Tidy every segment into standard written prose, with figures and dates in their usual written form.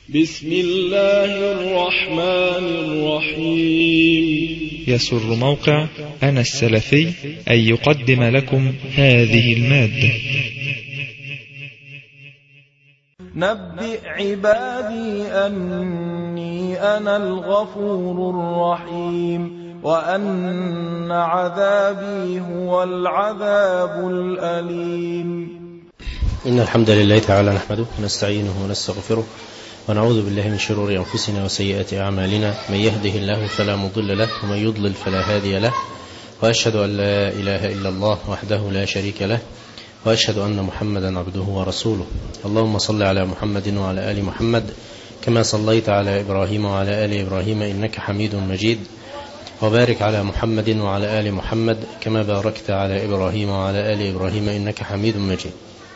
بسم الله الرحمن الرحيم. يسر موقع أنا السلفي أن يقدم لكم هذه المادة. نبئ عبادي أني أنا الغفور الرحيم وأن عذابي هو العذاب الأليم. إن الحمد لله تعالى نحمده ونستعينه ونستغفره ونعوذ بالله من شرور أنفسنا وسيئات أعمالنا، من يهده الله فلا مضل له ومن يضلل فلا هادي له، وأشهد أن لا إله إلا الله وحده لا شريك له، وأشهد أن محمدا عبده ورسوله. اللهم صل على محمد وعلى آل محمد كما صليت على إبراهيم وعلى آل إبراهيم إنك حميد مجيد، وبارك على محمد وعلى آل محمد كما باركت على إبراهيم وعلى آل إبراهيم إنك حميد مجيد.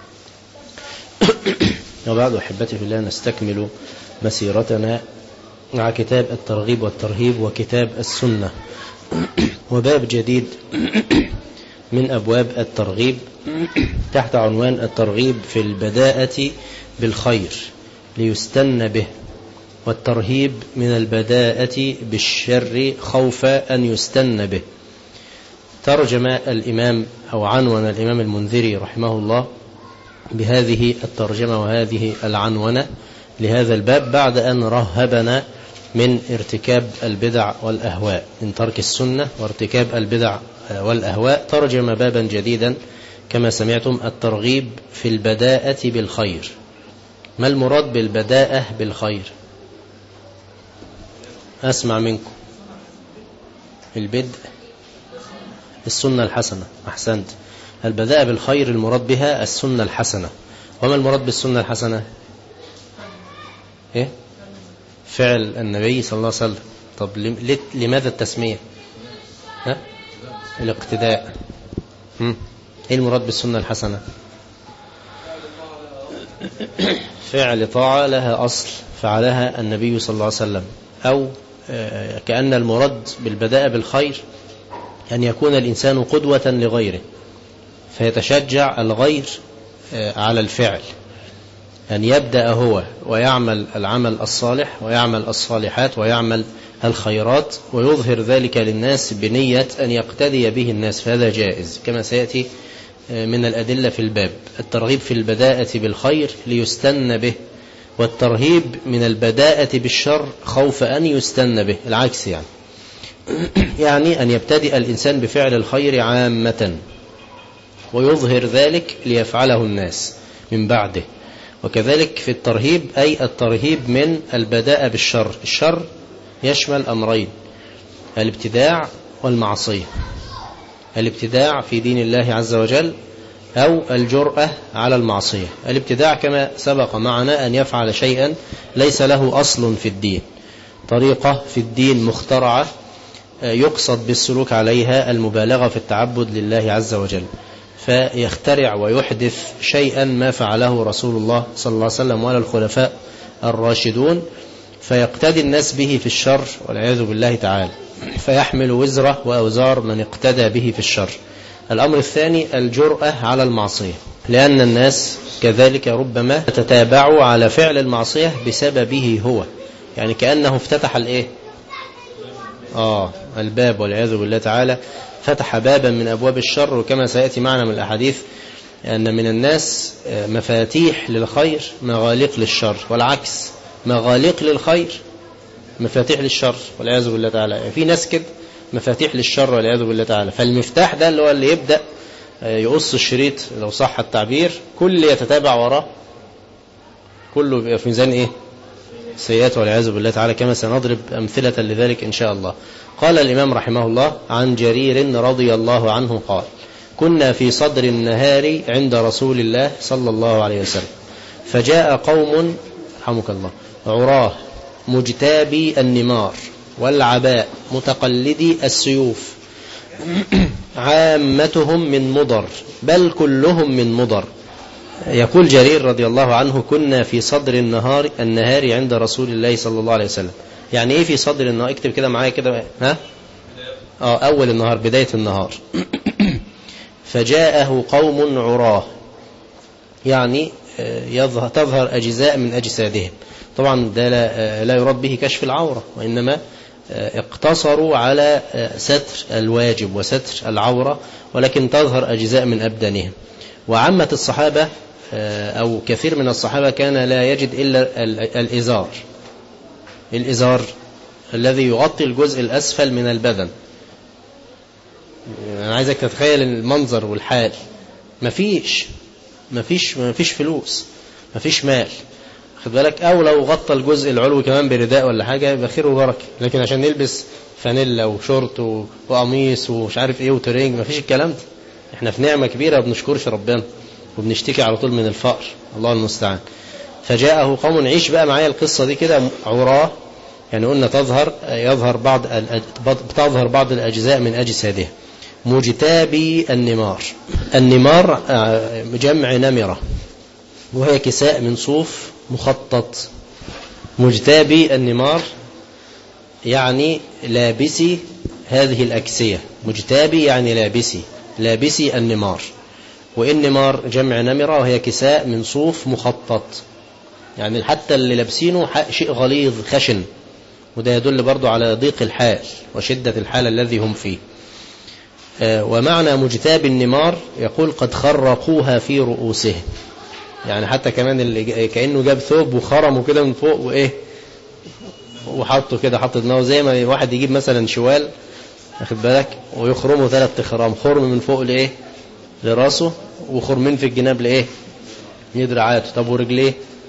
وبعد أحبتي في الله، نستكمل مسيرتنا مع كتاب الترغيب والترهيب وكتاب السنة، وباب جديد من أبواب الترغيب تحت عنوان الترغيب في البداءة بالخير ليستن به، والترهيب من البداءة بالشر خوف أن يستن به. ترجم الإمام أو عنون الإمام المنذري رحمه الله بهذه الترجمة وهذه العنونة لهذا الباب بعد أن رهبنا من ارتكاب البدع والأهواء، من ترك السنة وارتكاب البدع والأهواء. ترجم بابا جديدا كما سمعتم، الترغيب في البداءة بالخير. ما المراد بالبداءة بالخير؟ أسمع منكم. البدء السنة الحسنة. أحسنت. البداءة بالخير المراد بها السنة الحسنة. وما المراد بالسنة الحسنة؟ إيه؟ فعل النبي صلى الله عليه وسلم. طب لماذا التسمية؟ ها؟ الاقتداء. إيه المراد بالسنة الحسنة؟ فعل طاعة لها أصل فعلها النبي صلى الله عليه وسلم، أو كأن المراد بالبداءة بالخير أن يكون الإنسان قدوة لغيره فيتشجع الغير على الفعل، أن يبدأ هو ويعمل العمل الصالح ويعمل الصالحات ويعمل الخيرات ويظهر ذلك للناس بنية أن يقتدي به الناس، فهذا جائز كما سيأتي من الأدلة في الباب. الترغيب في البداءة بالخير ليستن به، والترهيب من البداءة بالشر خوف أن يستن به، العكس يعني أن يبتدئ الإنسان بفعل الخير عامة ويظهر ذلك ليفعله الناس من بعده. وكذلك في الترهيب، أي الترهيب من البداءة بالشر. الشر يشمل أمرين: الابتداع والمعصية. الابتداع في دين الله عز وجل أو الجرأة على المعصية. الابتداع كما سبق معنا أن يفعل شيئا ليس له أصل في الدين، طريقة في الدين مخترعة يقصد بالسلوك عليها المبالغة في التعبد لله عز وجل، فيخترع ويحدث شيئا ما فعله رسول الله صلى الله عليه وسلم ولا الخلفاء الراشدون، فيقتدي الناس به في الشر والعياذ بالله تعالى، فيحمل وزره وأوزار من اقتدى به في الشر. الأمر الثاني الجرأة على المعصية، لأن الناس كذلك ربما تتابعوا على فعل المعصية بسببه هو، يعني كأنه افتتح الباب والعياذ بالله تعالى، فتح بابا من أبواب الشر. وكما سيأتي معنا من الأحاديث أن من الناس مفاتيح للخير مغاليق للشر، والعكس، مغاليق للخير مفاتيح للشر والعياذ بالله تعالى. يعني في ناس كده مفاتيح للشر والعياذ بالله تعالى، فالمفتاح ده اللي هو اللي يبدأ يقص الشريط لو صح التعبير، كل يتتابع وراه، كله بيبقى في ميزان سيئات والعياذ بالله تعالى، كما سنضرب أمثلة لذلك إن شاء الله. قال الإمام رحمه الله عن جرير رضي الله عنه قال: كنا في صدر النهار عند رسول الله صلى الله عليه وسلم، فجاء قوم رحمك الله عراه مجتابي النمار والعباء متقلدي السيوف، عامتهم من مضر بل كلهم من مضر. يقول جرير رضي الله عنه: كنا في صدر النهار عند رسول الله صلى الله عليه وسلم. يعني ايه في صدر النهار؟ اكتب كده معايا كده، اول النهار، بداية النهار. فجاءه قوم عراه، يعني تظهر أجزاء من أجسادهم، طبعا ده لا يراد به كشف العورة، وإنما اقتصروا على ستر الواجب وستر العورة، ولكن تظهر أجزاء من أبدانهم. وعامة الصحابة أو كثير من الصحابة كان لا يجد إلا الإزار الذي يغطي الجزء الأسفل من البدن. أنا عايزك تتخيل المنظر والحال. مفيش فلوس، مفيش مال، خد بالك، أو لو غطى الجزء العلوي كمان برداء ولا حاجة يبقى خير وبركة. لكن عشان نلبس فانيلا وشورت وقميص ومش عارف ايه وترنج، مفيش الكلام ده. احنا في نعمة كبيرة وبنشكرش ربنا وبنشتكي على طول من الفقر، الله المستعان. فجاءه قوم، عيش بقى معايا القصة دي كده، عراه، يعني قلنا تظهر بعض الأجزاء من أجسادها. مجتابي النمار. النمار جمع نمرة، وهي كساء من صوف مخطط. مجتابي النمار يعني لابسي هذه الأكسية. مجتابي يعني لابسي النمار. والنمار جمع نمرة، وهي كساء من صوف مخطط، يعني حتى اللي لابسينه شيء غليظ خشن، وده يدل برضو على ضيق الحال وشدة الحال الذي هم فيه. ومعنى مجتاب النمار يقول قد خرقوها في رؤوسهم، يعني حتى كمان اللي كأنه جاب ثوب وخرمه كده من فوق وإيه وحطه كده، حط دماغه زي ما واحد يجيب مثلا شوال، واخد بالك، ويخرمه 3 خرام، خرم من فوق لإيه لراسه، وخرمين في الجناب لإيه لدراعاته. طب ورجليه؟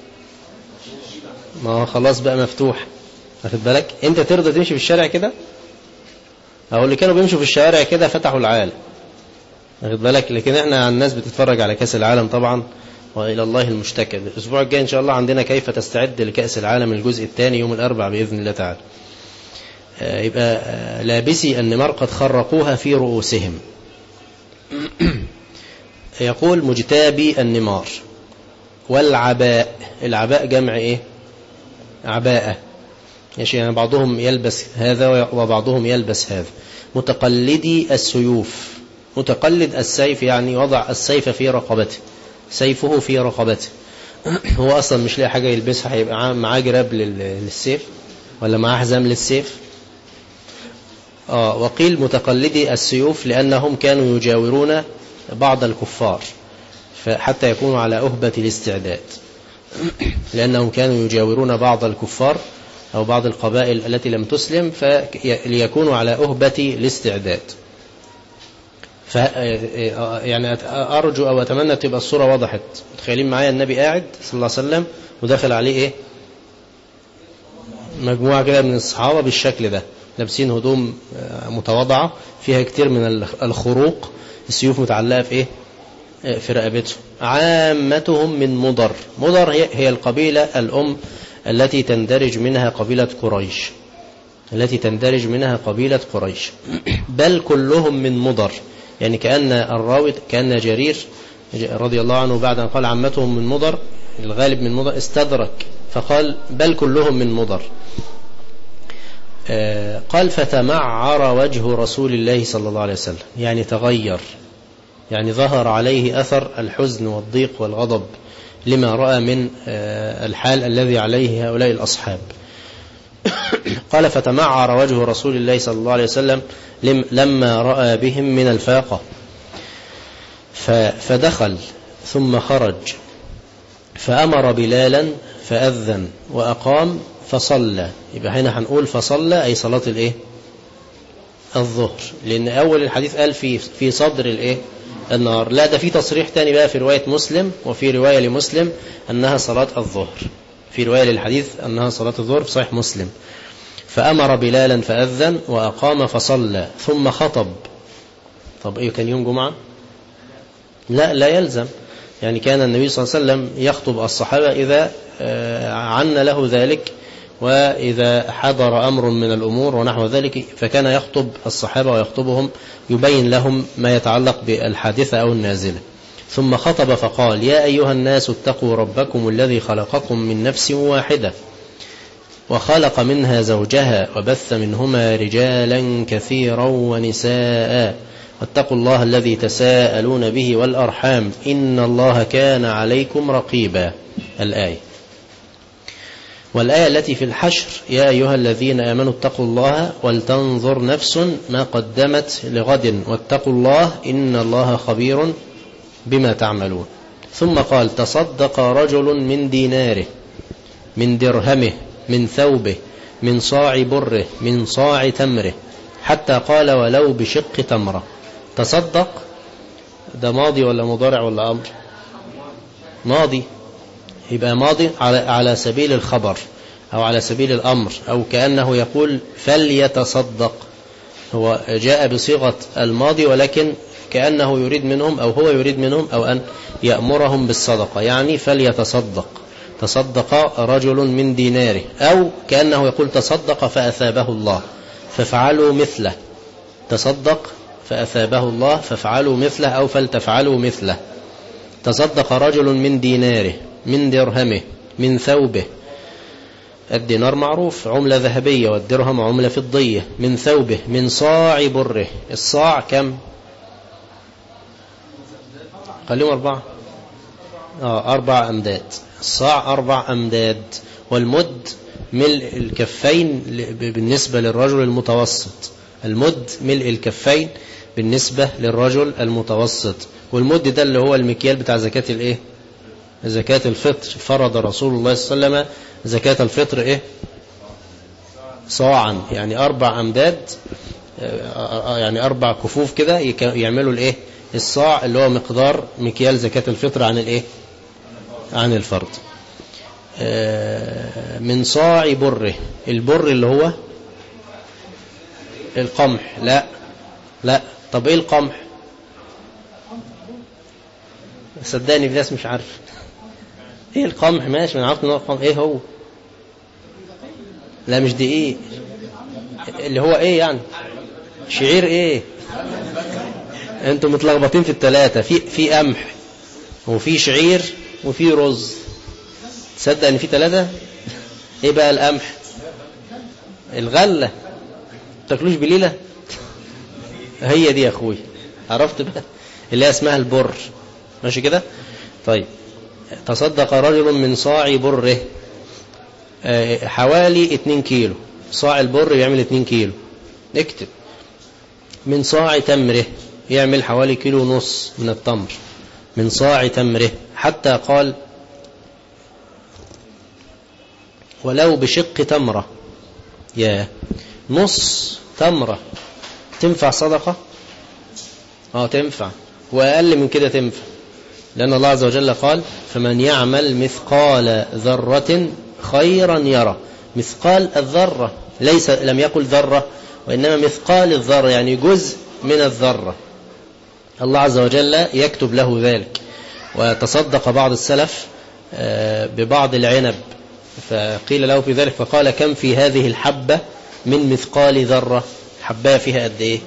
ما هو خلاص بقى مفتوح، واخد بالك. انت ترضى تمشي في الشارع كده؟ او اللي كانوا بيمشوا في الشوارع كده فتحوا العالم، واخد بالك. لكن احنا الناس بتتفرج على كأس العالم طبعا، وإلى الله المشتكى. الأسبوع الجاي إن شاء الله عندنا كيف تستعد لكأس العالم الجزء الثاني يوم الأربعاء بإذن الله تعالى. يبقى لابسي النمار قد خرقوها في رؤوسهم. يقول مجتابي النمار. والعباء، العباء جمع إيه؟ عباءة، يعني بعضهم يلبس هذا وبعضهم يلبس هذا. متقلدي السيوف. متقلد السيف يعني وضع السيف في رقبته، سيفه في رقبته. هو أصلا مش لاقي حاجة يلبسها، هيبقى معاه جراب للسيف ولا معاه حزام للسيف. وقيل متقلدي السيوف لأنهم كانوا يجاورون بعض الكفار حتى يكونوا على أهبة الاستعداد، لأنهم كانوا يجاورون بعض الكفار أو بعض القبائل التي لم تسلم ليكونوا على أهبة الاستعداد. يعني أرجو أو أتمنى تبقى الصورة وضحت. متخيلين معايا النبي قاعد صلى الله عليه وسلم ودخل عليه إيه؟ مجموعة كده من الصحابة بالشكل ده، لابسين هدوم متواضعة فيها كتير من الخروق، السيوف متعلقة في إيه؟ في رقبته. عامتهم من مضر. مضر هي القبيلة الأم التي تندرج منها قبيلة قريش. بل كلهم من مضر، يعني كأن الراوي كأن جرير رضي الله عنه بعد أن قال عامتهم من مضر، الغالب من مضر، استدرك فقال بل كلهم من مضر. قال فتمعر وجه رسول الله صلى الله عليه وسلم، يعني تغير، يعني ظهر عليه أثر الحزن والضيق والغضب لما رأى من الحال الذي عليه هؤلاء الأصحاب. قال فتمعر وجه رسول الله صلى الله عليه وسلم لما رأى بهم من الفاقة، فدخل ثم خرج فأمر بلالا فأذن وأقام فصلى. يبقى هنا هنقول فصلى أي صلاة الإيه؟ الظهر، لأن أول الحديث قال في صدر الإيه؟ النهار. لا، ده في تصريح تاني بقى في رواية مسلم، وفي رواية لمسلم أنها صلاة الظهر، في رواية للحديث أنها صلاة الظهر في صحيح مسلم. فأمر بلالا فأذن وأقام فصلى ثم خطب. طب إيه، كان يوم جمعة؟ لا يلزم، يعني كان النبي صلى الله عليه وسلم يخطب الصحابة إذا عن له ذلك، وإذا حضر أمر من الأمور ونحو ذلك، فكان يخطب الصحابة ويخطبهم يبين لهم ما يتعلق بالحادثة أو النازلة. ثم خطب فقال يا أيها الناس اتقوا ربكم الذي خلقكم من نفس واحدة وخلق منها زوجها وبث منهما رجالا كثيرا ونساء واتقوا الله الذي تساءلون به والأرحام إن الله كان عليكم رقيبا. الآية. والآية التي في الحشر يا أيها الذين آمنوا اتقوا الله ولتنظر نفس ما قدمت لغد واتقوا الله إن الله خبير بما تعملون. ثم قال تصدق رجل من ديناره من درهمه من ثوبه من صاع بره من صاع تمره حتى قال ولو بشق تمرة. تصدق ده ماضي ولا مضارع ولا أمر؟ ماضي، يبقى ماضي على سبيل الخبر أو على سبيل الأمر، أو كأنه يقول فليتصدق. هو جاء بصيغة الماضي ولكن كأنه يريد منهم أو هو يريد منهم أو أن يأمرهم بالصدقة، يعني فليتصدق. تصدق رجل من ديناره، أو كأنه يقول تصدق فأثابه الله فافعلوا مثله. تصدق فأثابه الله فافعلوا مثله أو فلتفعلوا مثله. تصدق رجل من ديناره من درهمه من ثوبه. الدينار معروف عملة ذهبية والدرهم عملة فضية. من ثوبه من صاع بره. الصاع كم؟ خليهم 4 4 أمداد. الصاع 4 أمداد. والمد ملء الكفين بالنسبة للرجل المتوسط. المد ملء الكفين بالنسبة للرجل المتوسط. والمد ده اللي هو المكيال بتاع زكاة الايه؟ زكاة الفطر. فرض رسول الله صلى الله عليه وسلم زكاة الفطر ايه؟ صاعا، يعني 4 أمداد، يعني 4 كفوف كده يعملوا الايه؟ الصاع، اللي هو مقدار مكيال زكاة الفطر عن الايه؟ عن الفرض. من صاع بره. البر اللي هو القمح. لا طب ايه القمح؟ صدقني في ناس مش عارف ايه القمح. ماشي، انا عارف ان هو القمح. ايه هو؟ لا مش دقيق. اللي هو ايه يعني؟ شعير ايه؟ انتم متلخبطين في الثلاثه. في قمح وفي شعير وفي رز. تصدق ان في 3؟ ايه بقى القمح؟ الغله. تاكلوش بليله؟ هي دي يا اخوي، عرفت بقى اللي اسمها البر. ماشي كده. طيب تصدق رجل من صاع بره حوالي 2 كيلو. صاع البر يعمل 2 كيلو. اكتب. من صاع تمره يعمل حوالي 1.5 كيلو من التمر. من صاع تمره حتى قال ولو بشق تمرة. يا نص تمرة تنفع صدقة؟ تنفع، وأقل من كده تنفع، لأن الله عز وجل قال فمن يعمل مثقال ذرة خيرا يرى. مثقال الذرة، لم يقل ذرة، وإنما مثقال الذرة يعني جزء من الذرة. الله عز وجل يكتب له ذلك. وتصدق بعض السلف ببعض العنب فقيل له في ذلك فقال كم في هذه الحبة من مثقال ذرة؟ حبة فيها قد ايه؟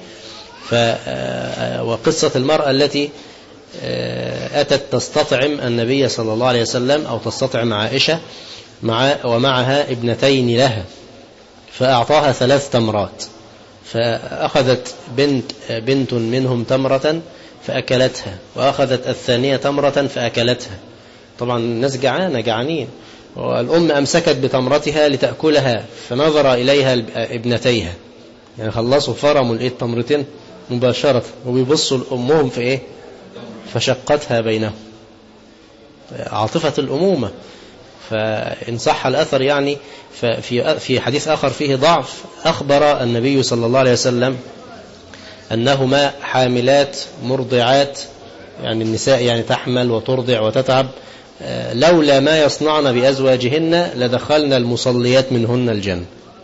وقصة المرأة التي أتت تستطعم النبي صلى الله عليه وسلم أو تستطعم عائشة ومعها ابنتين لها، فأعطاها 3 تمرات، فأخذت بنت منهم تمرة فأكلتها، وأخذت الثانية تمرة فأكلتها. طبعا الناس جعانين، والأم أمسكت بتمرتها لتأكلها، فنظر إليها ابنتيها، يعني خلصوا فرموا التمرتين مباشرة، وبيبصوا لأمهم في إيه؟ فشقتها بينهم. عاطفة الأمومة. فإن صح الأثر يعني في حديث آخر فيه ضعف أخبر النبي صلى الله عليه وسلم أنهما حاملات مرضعات، يعني النساء يعني تحمل وترضع وتتعب، لولا ما يصنعن بأزواجهن لدخلنا المصليات منهن الجنة.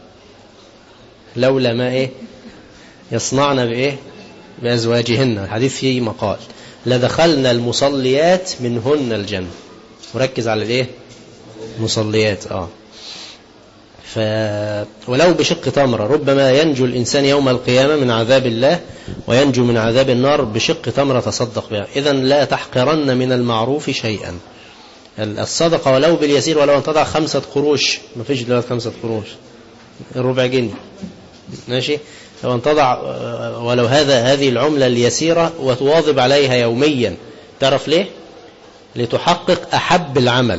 لولا ما يصنعن بأزواجهن، الحديث فيه مقال لدخلنا المصليات منهن الجنة. وركز على مصليات. ولو بشق تمرة ربما ينجو الإنسان يوم القيامة من عذاب الله وينجو من عذاب النار بشق تمرة تصدق بها. إذن لا تحقرن من المعروف شيئا. الصدقة ولو باليسير، ولو أن تضع 5 قروش، ما فيش دلوقتي 5 قروش، 4 جنيه، ماشي، لو أن تضع ولو هذه العملة اليسيرة وتواظب عليها يوميا. تعرف ليه؟ لتحقق أحب العمل.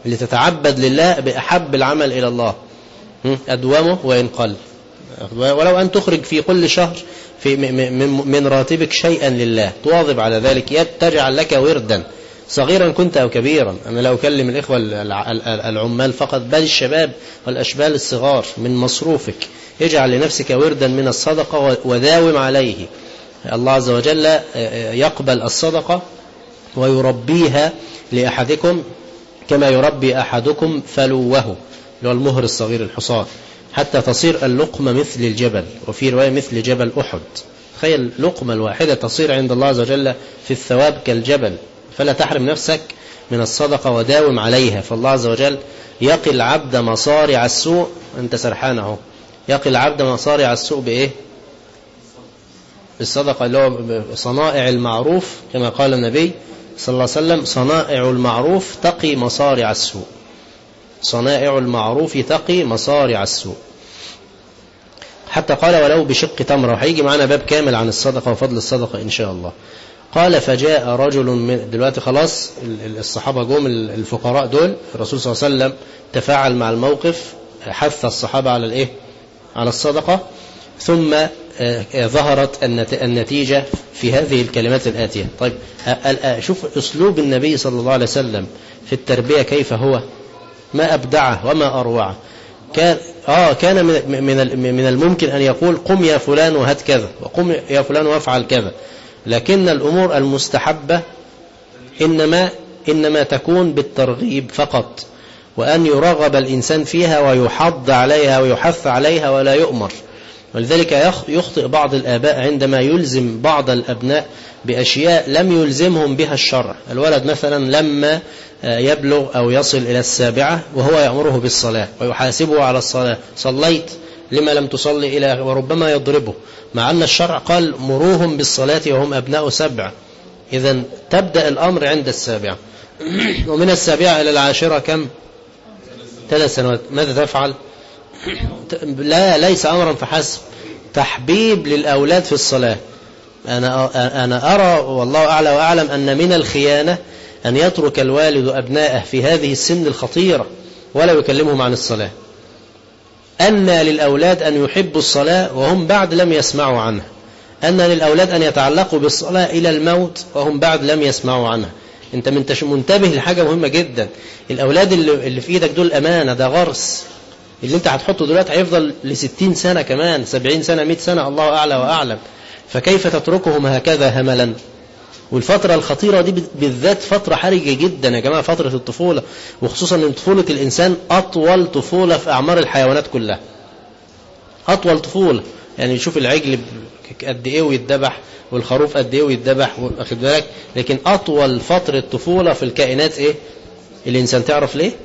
اللي تتعبد لله بأحب العمل إلى الله أدومه وإن قل، ولو أن تخرج في كل شهر من راتبك شيئا لله تواظب على ذلك، تجعل لك وردا صغيرا كنت أو كبيرا. أنا لا أكلم الإخوة العمال فقط، بل الشباب والأشبال الصغار، من مصروفك اجعل لنفسك وردا من الصدقة وداوم عليه. الله عز وجل يقبل الصدقة ويربيها لأحدكم كما يربي أحدكم فلوه، اللي هو المهر الصغير الحصان، حتى تصير اللقمة مثل الجبل، وفي رواية مثل جبل أحد. تخيل لقمة الواحدة تصير عند الله عز وجل في الثواب كالجبل. فلا تحرم نفسك من الصدقة وداوم عليها. فالله عز وجل يقي العبد مصارع السوء. أنت سرحانه، يقي العبد مصارع السوء بإيه؟ بالصدقة، اللي هو صنائع المعروف، كما قال النبي صلى الله عليه وسلم: صنائع المعروف تقي مصارع السوء. صنائع المعروف تقي مصارع السوء. حتى قال: ولو بشق تمرة. وهيجي معنا باب كامل عن الصدقة وفضل الصدقة إن شاء الله. قال: فجاء رجل من، دلوقتي خلاص الصحابة جم الفقراء دول، الرسول صلى الله عليه وسلم تفاعل مع الموقف، حث الصحابة على الإيه؟ على الصدقة. ثم ظهرت النتيجة في هذه الكلمات الآتية. طيب شوف أسلوب النبي صلى الله عليه وسلم في التربية كيف هو، ما أبدعه وما أروعه. كان من الممكن أن يقول: قم يا فلان وهات كذا، وقم يا فلان وافعل كذا، لكن الأمور المستحبة إنما تكون بالترغيب فقط، وأن يرغب الإنسان فيها ويحض عليها ويحث عليها ولا يؤمر. ولذلك يخطئ بعض الآباء عندما يلزم بعض الأبناء بأشياء لم يلزمهم بها الشرع. الولد مثلا لما يبلغ أو يصل إلى 7 وهو يأمره بالصلاة ويحاسبه على الصلاة: صليت لما لم تصلي، إلى وربما يضربه، مع أن الشرع قال: مروهم بالصلاة وهم أبناء 7. إذن تبدأ الأمر عند 7، ومن 7 إلى 10 كم؟ 3 سنوات. ماذا تفعل؟ ليس أمرا فحسب، تحبيب للأولاد في الصلاة. أنا أرى والله أعلى وأعلم أن من الخيانة أن يترك الوالد أبنائه في هذه السن الخطيرة ولا يكلمهم عن الصلاة. أن للأولاد أن يحبوا الصلاة وهم بعد لم يسمعوا عنها، أن للأولاد أن يتعلقوا بالصلاة إلى الموت وهم بعد لم يسمعوا عنها. أنت منتبه لحاجة مهمة جدا. الأولاد اللي في إيدك دول أمانة، ده غرس. اللي أنت هتحطه دلوقتي هيفضل ل60 سنة كمان، 70 سنة، 100 سنة، الله أعلى وأعلم. فكيف تتركهم هكذا هملا؟ والفترة الخطيرة دي بالذات فترة حرجة جدا يا جماعة، فترة الطفولة، وخصوصا أن طفولة الإنسان أطول طفولة في أعمار الحيوانات كلها. أطول طفولة، يعني شوف العجل قد إيه ويتذبح، والخروف قد إيه ويتذبح، واخد بالك؟ لكن أطول فترة طفولة في الكائنات إيه؟ الإنسان. تعرف ليه؟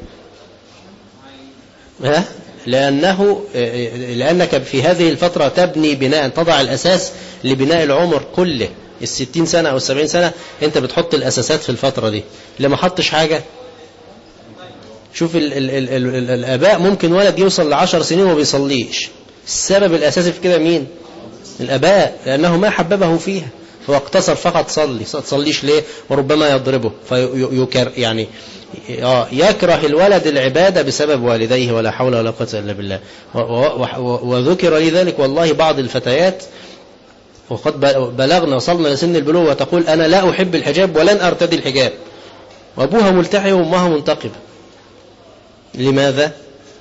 لأنك في هذه الفترة تبني بناء، تضع الأساس لبناء العمر كله. 60 سنة أو 70 سنة أنت بتحط الأساسات في الفترة دي. اللي ما حطش حاجة، شوف الآباء ممكن ولد يوصل ل10 سنين وما بيصليش. السبب الأساسي في كده مين؟ الآباء، لأنه ما حببه فيها، هو اقتصر فقط تصليش ليه، وربما يضربه يعني يكره الولد العبادة بسبب والديه، ولا حول ولا قوة إلا بالله. وذكر لي ذلك والله بعض الفتيات وقد بلغنا وصلنا لسن البلوغ وتقول: أنا لا أحب الحجاب ولن أرتدي الحجاب، وأبوها ملتحي وأمها منتقبة. لماذا؟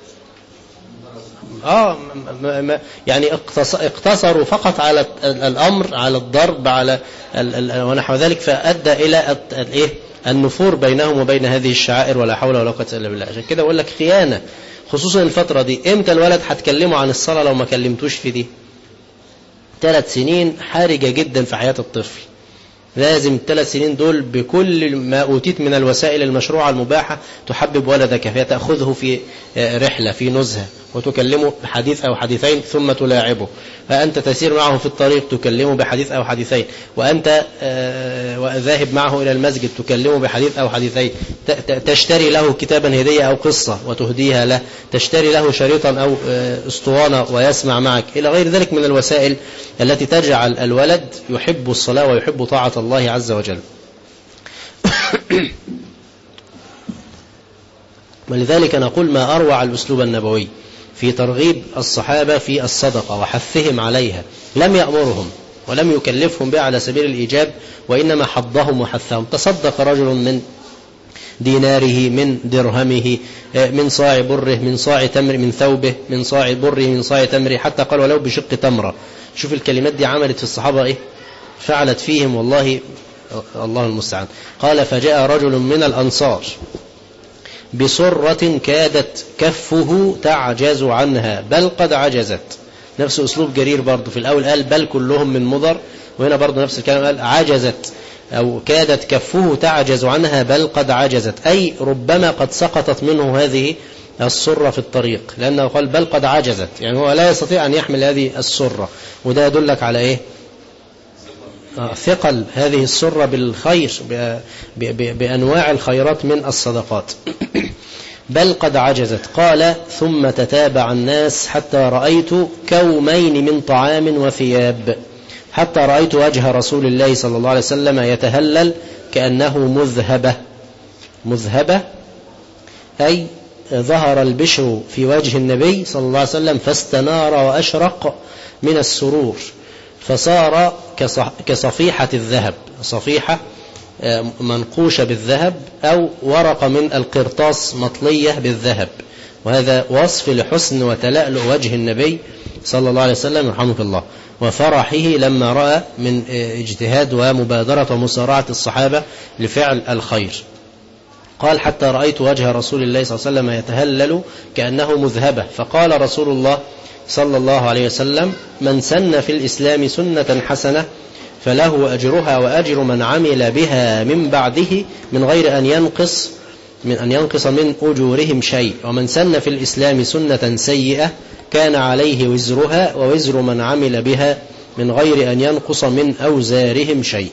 يعني اقتصروا فقط على الأمر، على الضرب، على ونحو ذلك، فأدى إلى النفور بينهم وبين هذه الشعائر، ولا حول ولا قوة إلا بالله. عشان كده أقول لك خيانة، خصوصا الفترة دي. إمتى الولد هتكلمه عن الصلاة لو ما كلمتوش في دي؟ 3 سنين حرجة جدا في حياة الطفل. لازم 3 سنين دول بكل ما أوتيت من الوسائل المشروعة المباحة تحبب ولدك فيها، تأخذه في رحلة، في نزهة، وتكلمه بحديث أو حديثين ثم تلاعبه. فأنت تسير معه في الطريق تكلمه بحديث أو حديثين، وأنت ذاهب معه إلى المسجد تكلمه بحديث أو حديثين. تشتري له كتابا هدية أو قصة وتهديها له، تشتري له شريطا أو أسطوانة ويسمع معك، إلى غير ذلك من الوسائل التي تجعل الولد يحب الصلاة ويحب طاعة الله عز وجل. ولذلك نقول ما أروع الأسلوب النبوي في ترغيب الصحابة في الصدقة وحثهم عليها. لم يأمرهم ولم يكلفهم بها على سبيل الإيجاب، وإنما حضهم وحثهم. تصدق رجل من ديناره، من درهمه، من صاع بره، من صاع تمر، من ثوبه، من صاع بره، من صاع تمره، حتى قال ولو بشق تمرة. شوف الكلمات دي عملت في الصحابة إيه؟ فعلت فيهم والله الله المستعان. قال فجاء رجل من الأنصار بصرة كادت كفه تعجز عنها بل قد عجزت. نفس أسلوب جرير برضو، في الأول قال بل كلهم من مضر، وهنا برضو نفس الكلام قال عجزت أو كادت كفه تعجز عنها بل قد عجزت، أي ربما قد سقطت منه هذه السرة في الطريق، لأنه قال بل قد عجزت، يعني هو لا يستطيع أن يحمل هذه السرة. وده يدلك على إيه؟ ثقل هذه السرة بالخير، بأنواع الخيرات من الصدقات. بل قد عجزت. قال ثم تتابع الناس حتى رأيت كومين من طعام وثياب، حتى رأيت وجه رسول الله صلى الله عليه وسلم يتهلل كأنه مذهبة أي ظهر البشر في وجه النبي صلى الله عليه وسلم فاستنار وأشرق من السرور، فصار كصفيحة الذهب، صفيحة منقوشة بالذهب أو ورقة من القرطاس مطلية بالذهب. وهذا وصف لحسن وتلألؤ وجه النبي صلى الله عليه وسلم رحمه الله، وفرحه لما رأى من اجتهاد ومبادرة ومسارعة الصحابة لفعل الخير. قال حتى رأيت وجه رسول الله صلى الله عليه وسلم يتهلل كأنه مذهبة، فقال رسول الله صلى الله عليه وسلم من سن في الإسلام سنة حسنة فله أجرها وأجر من عمل بها من بعده من غير أن ينقص من أجورهم شيء، ومن سن في الإسلام سنة سيئة كان عليه وزرها ووزر من عمل بها من غير أن ينقص من أوزارهم شيء.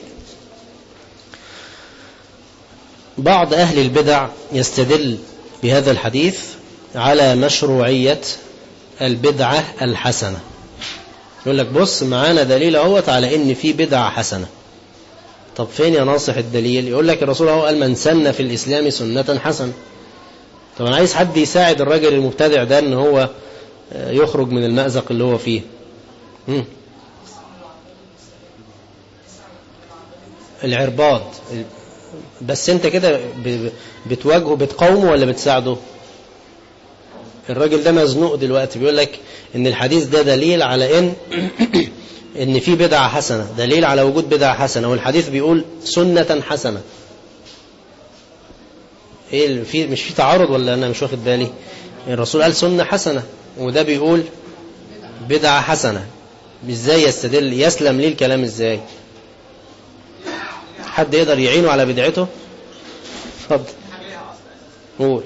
بعض أهل البدع يستدل بهذا الحديث على مشروعية البدعة الحسنة، يقول لك بص معانا دليل اهوت على ان في بدعة حسنة. طب فين يا ناصح الدليل؟ يقول لك الرسول هو قال من سن في الإسلام سنة حسنة. طب انا عايز حد يساعد الراجل المبتدع ده ان هو يخرج من المأزق اللي هو فيه. العرباض، بس انت كده بتواجهه بتقاومه ولا بتساعده؟ الراجل ده مزنوق دلوقتي، بيقول لك ان الحديث ده دليل على ان في بدعة حسنة، دليل على وجود بدعة حسنة، والحديث بيقول سنة حسنة. ايه مش في تعارض ولا انا مش واخد بالي؟ الرسول قال سنة حسنة وده بيقول بدعة حسنة، ازاي يستدل؟ يسلم ليه الكلام ازاي؟ حد يقدر يعينه على بدعته؟ اتفضل قول.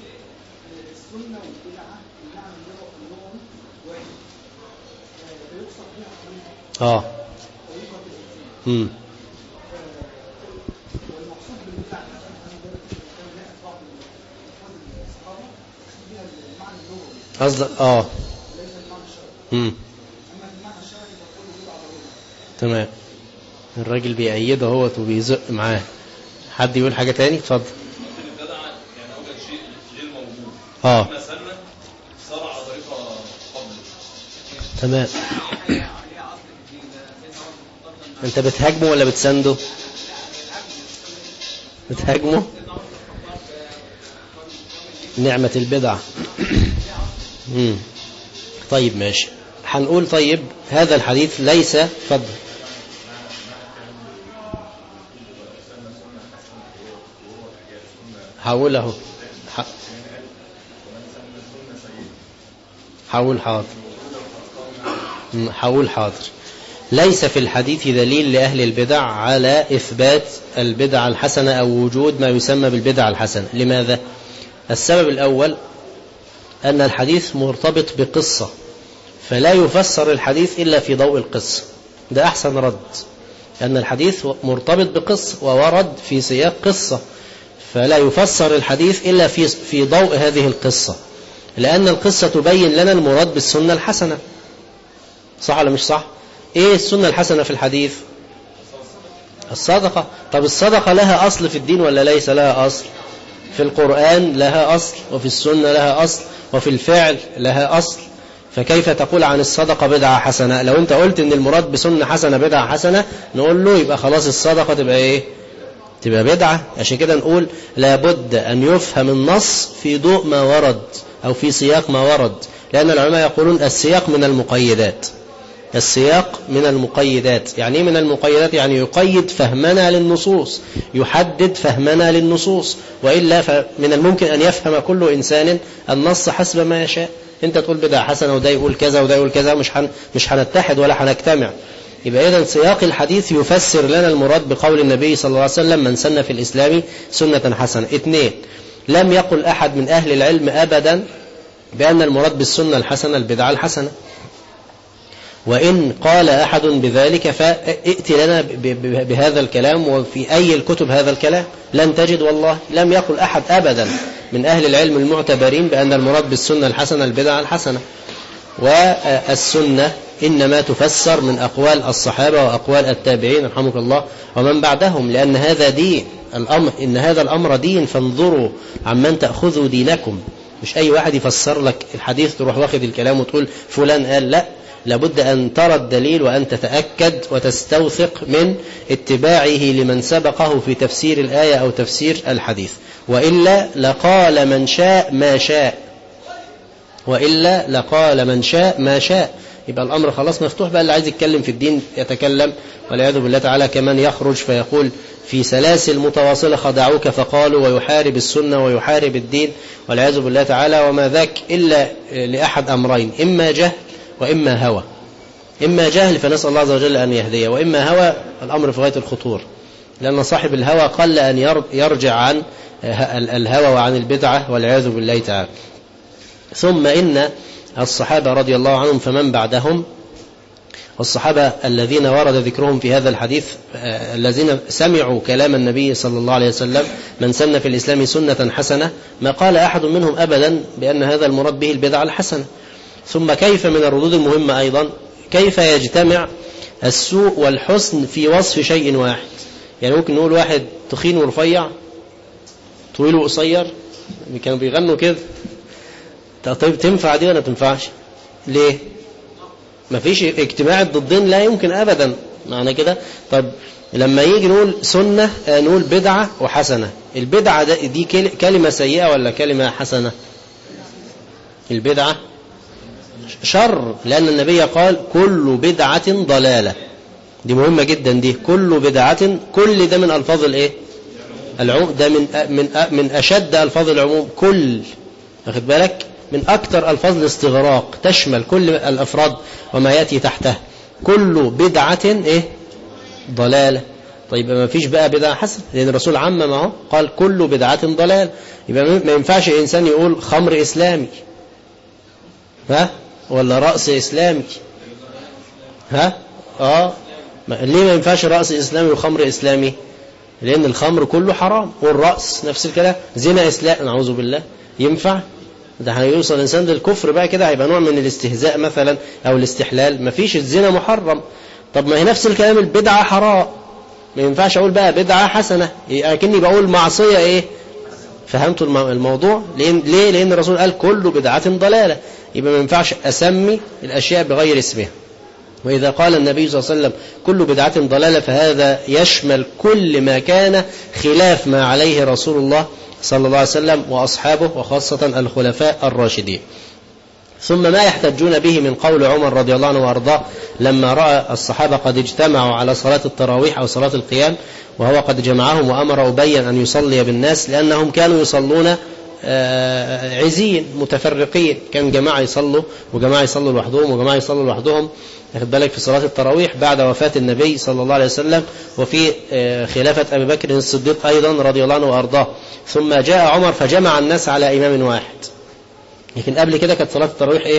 قصدك تمام. الراجل بيأيده هو وبيزق معاه. حد يقول حاجة تاني؟ اتفضل. البدعة يعني أوجد شيء غير موجود. مثلا صار على طريقة قبل. تمام. انت بتهاجمه ولا بتسنده؟ بتهاجمه. نعمة البدعة. طيب ماشي، هنقول طيب هذا الحديث ليس فضل. حاول اهو حاول حاضر. ليس في الحديث دليل لأهل البدع على إثبات البدعة الحسنة أو وجود ما يسمى بالبدعة الحسنة. لماذا؟ السبب الأول أن الحديث مرتبط بقصة، فلا يفسر الحديث إلا في ضوء القصة. ده أحسن رد، أن الحديث مرتبط بقصة وورد في سياق قصة، فلا يفسر الحديث إلا في ضوء هذه القصة، لأن القصة تبين لنا المراد بالسنة الحسنة. صح ولا مش صح؟ إيه السنة الحسنة في الحديث؟ الصدقة. طب الصدقة لها أصل في الدين ولا ليس لها أصل؟ في القرآن لها أصل، وفي السنة لها أصل، وفي الفعل لها أصل، فكيف تقول عن الصدقة بدعة حسنة؟ لو أنت قلت إن المراد بسنة حسنة بدعة حسنة نقول له يبقى خلاص الصدقة تبقى إيه؟ تبقى بدعة. عشان كده نقول لابد أن يفهم النص في ضوء ما ورد أو في سياق ما ورد، لأن العلماء يقولون السياق من المقيدات. السياق من المقيدات. يعني إيه من المقيدات؟ يعني يقيد فهمنا للنصوص، يحدد فهمنا للنصوص، وإلا فمن الممكن أن يفهم كل إنسان النص حسب ما يشاء. أنت تقول بدعة حسنة وده يقول كذا وده يقول كذا، مش هنتحد ولا هنجتمع. يبقى إذن سياق الحديث يفسر لنا المراد بقول النبي صلى الله عليه وسلم من سن في الإسلام سنة حسنة. 2. لم يقل أحد من أهل العلم أبدا بأن المراد بالسنة الحسنة البدعة الحسنة، وإن قال أحد بذلك فائت لنا بهذا الكلام وفي أي الكتب هذا الكلام، لن تجد والله. لم يقل أحد أبدا من أهل العلم المعتبرين بأن المراد بالسنة الحسنة البدعة الحسنة. والسنة إنما تفسر من أقوال الصحابة وأقوال التابعين رحمك الله ومن بعدهم، لأن هذا دين الأمر، إن هذا الأمر دين، فانظروا عمن تأخذوا دينكم. مش أي واحد يفسر لك الحديث تروح واخد الكلام وتقول فلان قال. لا، لابد أن ترى الدليل وأن تتأكد وتستوثق من اتباعه لمن سبقه في تفسير الآية أو تفسير الحديث، وإلا لقال من شاء ما شاء، وإلا لقال من شاء ما شاء. يبقى الأمر خلاص مفتوح بقى، اللي عايز يتكلم في الدين يتكلم، والعياذ بالله تعالى. كمان يخرج فيقول في سلاسل متواصلة خدعوك فقالوا، ويحارب السنة ويحارب الدين، والعياذ بالله تعالى. وما ذاك إلا لأحد أمرين، إما جهل وإما هوى. إما جهل فنسأل الله عز وجل أن يهديه، وإما هوى الأمر في غاية الخطور، لأن صاحب الهوى قل أن يرجع عن الهوى وعن البدعة، والعياذ بالله تعالى. ثم إن الصحابة رضي الله عنهم فمن بعدهم، والصحابة الذين ورد ذكرهم في هذا الحديث الذين سمعوا كلام النبي صلى الله عليه وسلم من سن في الإسلام سنة حسنة، ما قال أحد منهم أبدا بأن هذا المراد به البدعة الحسنة. ثم كيف من الردود المهمة أيضا، كيف يجتمع السوء والحسن في وصف شيء واحد؟ يعني ممكن نقول واحد تخين ورفيع، طويل وقصير، كانوا بيغنوا كده. طيب تنفع دي ولا تنفعش؟ ليه؟ مفيش اجتماع الضدين، لا يمكن أبدا معنى كده. طب لما يجي نقول سنة نقول بدعة وحسنة، البدعة دي كلمة سيئة ولا كلمة حسنة؟ البدعة شر، لأن النبي قال كل بدعة ضلالة. دي مهمة جدا، دي كل بدعة، كل ده من ألفاظ الايه؟ العموم، ده من أشد ألفاظ العموم. كل، واخد بالك، من أكثر ألفاظ الاستغراق، تشمل كل الأفراد وما يأتي تحته. كل بدعة ايه؟ ضلالة. طيب ما فيش بقى بدعة حسنة، لأن الرسول عمم قال كل بدعة ضلالة. يبقى ما ينفعش إنسان يقول خمر إسلامي، ها، ولا رأس إسلامي، ها، ليه ما ينفعش رأس إسلامي وخمر إسلامي؟ لأن الخمر كله حرام، والرأس نفس الكلام. زنا إسلام، نعوذ بالله، ينفع؟ ده هيوصل الإنسان للكفر بقى كده، هيبقى نوع من الاستهزاء مثلا أو الاستحلال. ما فيش، الزنا محرم. طب ما هي نفس الكلام، البدعة حرام، ما ينفعش أقول بقى بدعة حسنة، لكني بقول معصية ايه؟ فهمتوا الموضوع؟ ليه؟ لأن الرسول قال كل بدعة ضلالة، يبقى ما ينفعش أسمي الأشياء بغير اسمها. وإذا قال النبي صلى الله عليه وسلم كل بدعة ضلالة، فهذا يشمل كل ما كان خلاف ما عليه رسول الله صلى الله عليه وسلم وأصحابه، وخاصة الخلفاء الراشدين. ثم ما يحتجون به من قول عمر رضي الله عنه وأرضاه لما رأى الصحابة قد اجتمعوا على صلاة التراويح أو صلاة القيام، وهو قد جمعهم وأمر أبي أن يصلي بالناس، لأنهم كانوا يصلون عزين متفرقين، كان جماعة يصلوا وجماعة يصلوا لوحدهم وجماعة يصلوا لوحدهم، واخد بالك، في صلاة التراويح بعد وفاة النبي صلى الله عليه وسلم، وفي خلافة أبي بكر الصديق أيضا رضي الله عنه وأرضاه. ثم جاء عمر فجمع الناس على إمام واحد، لكن قبل كده كانت صلاة التراويح إيه؟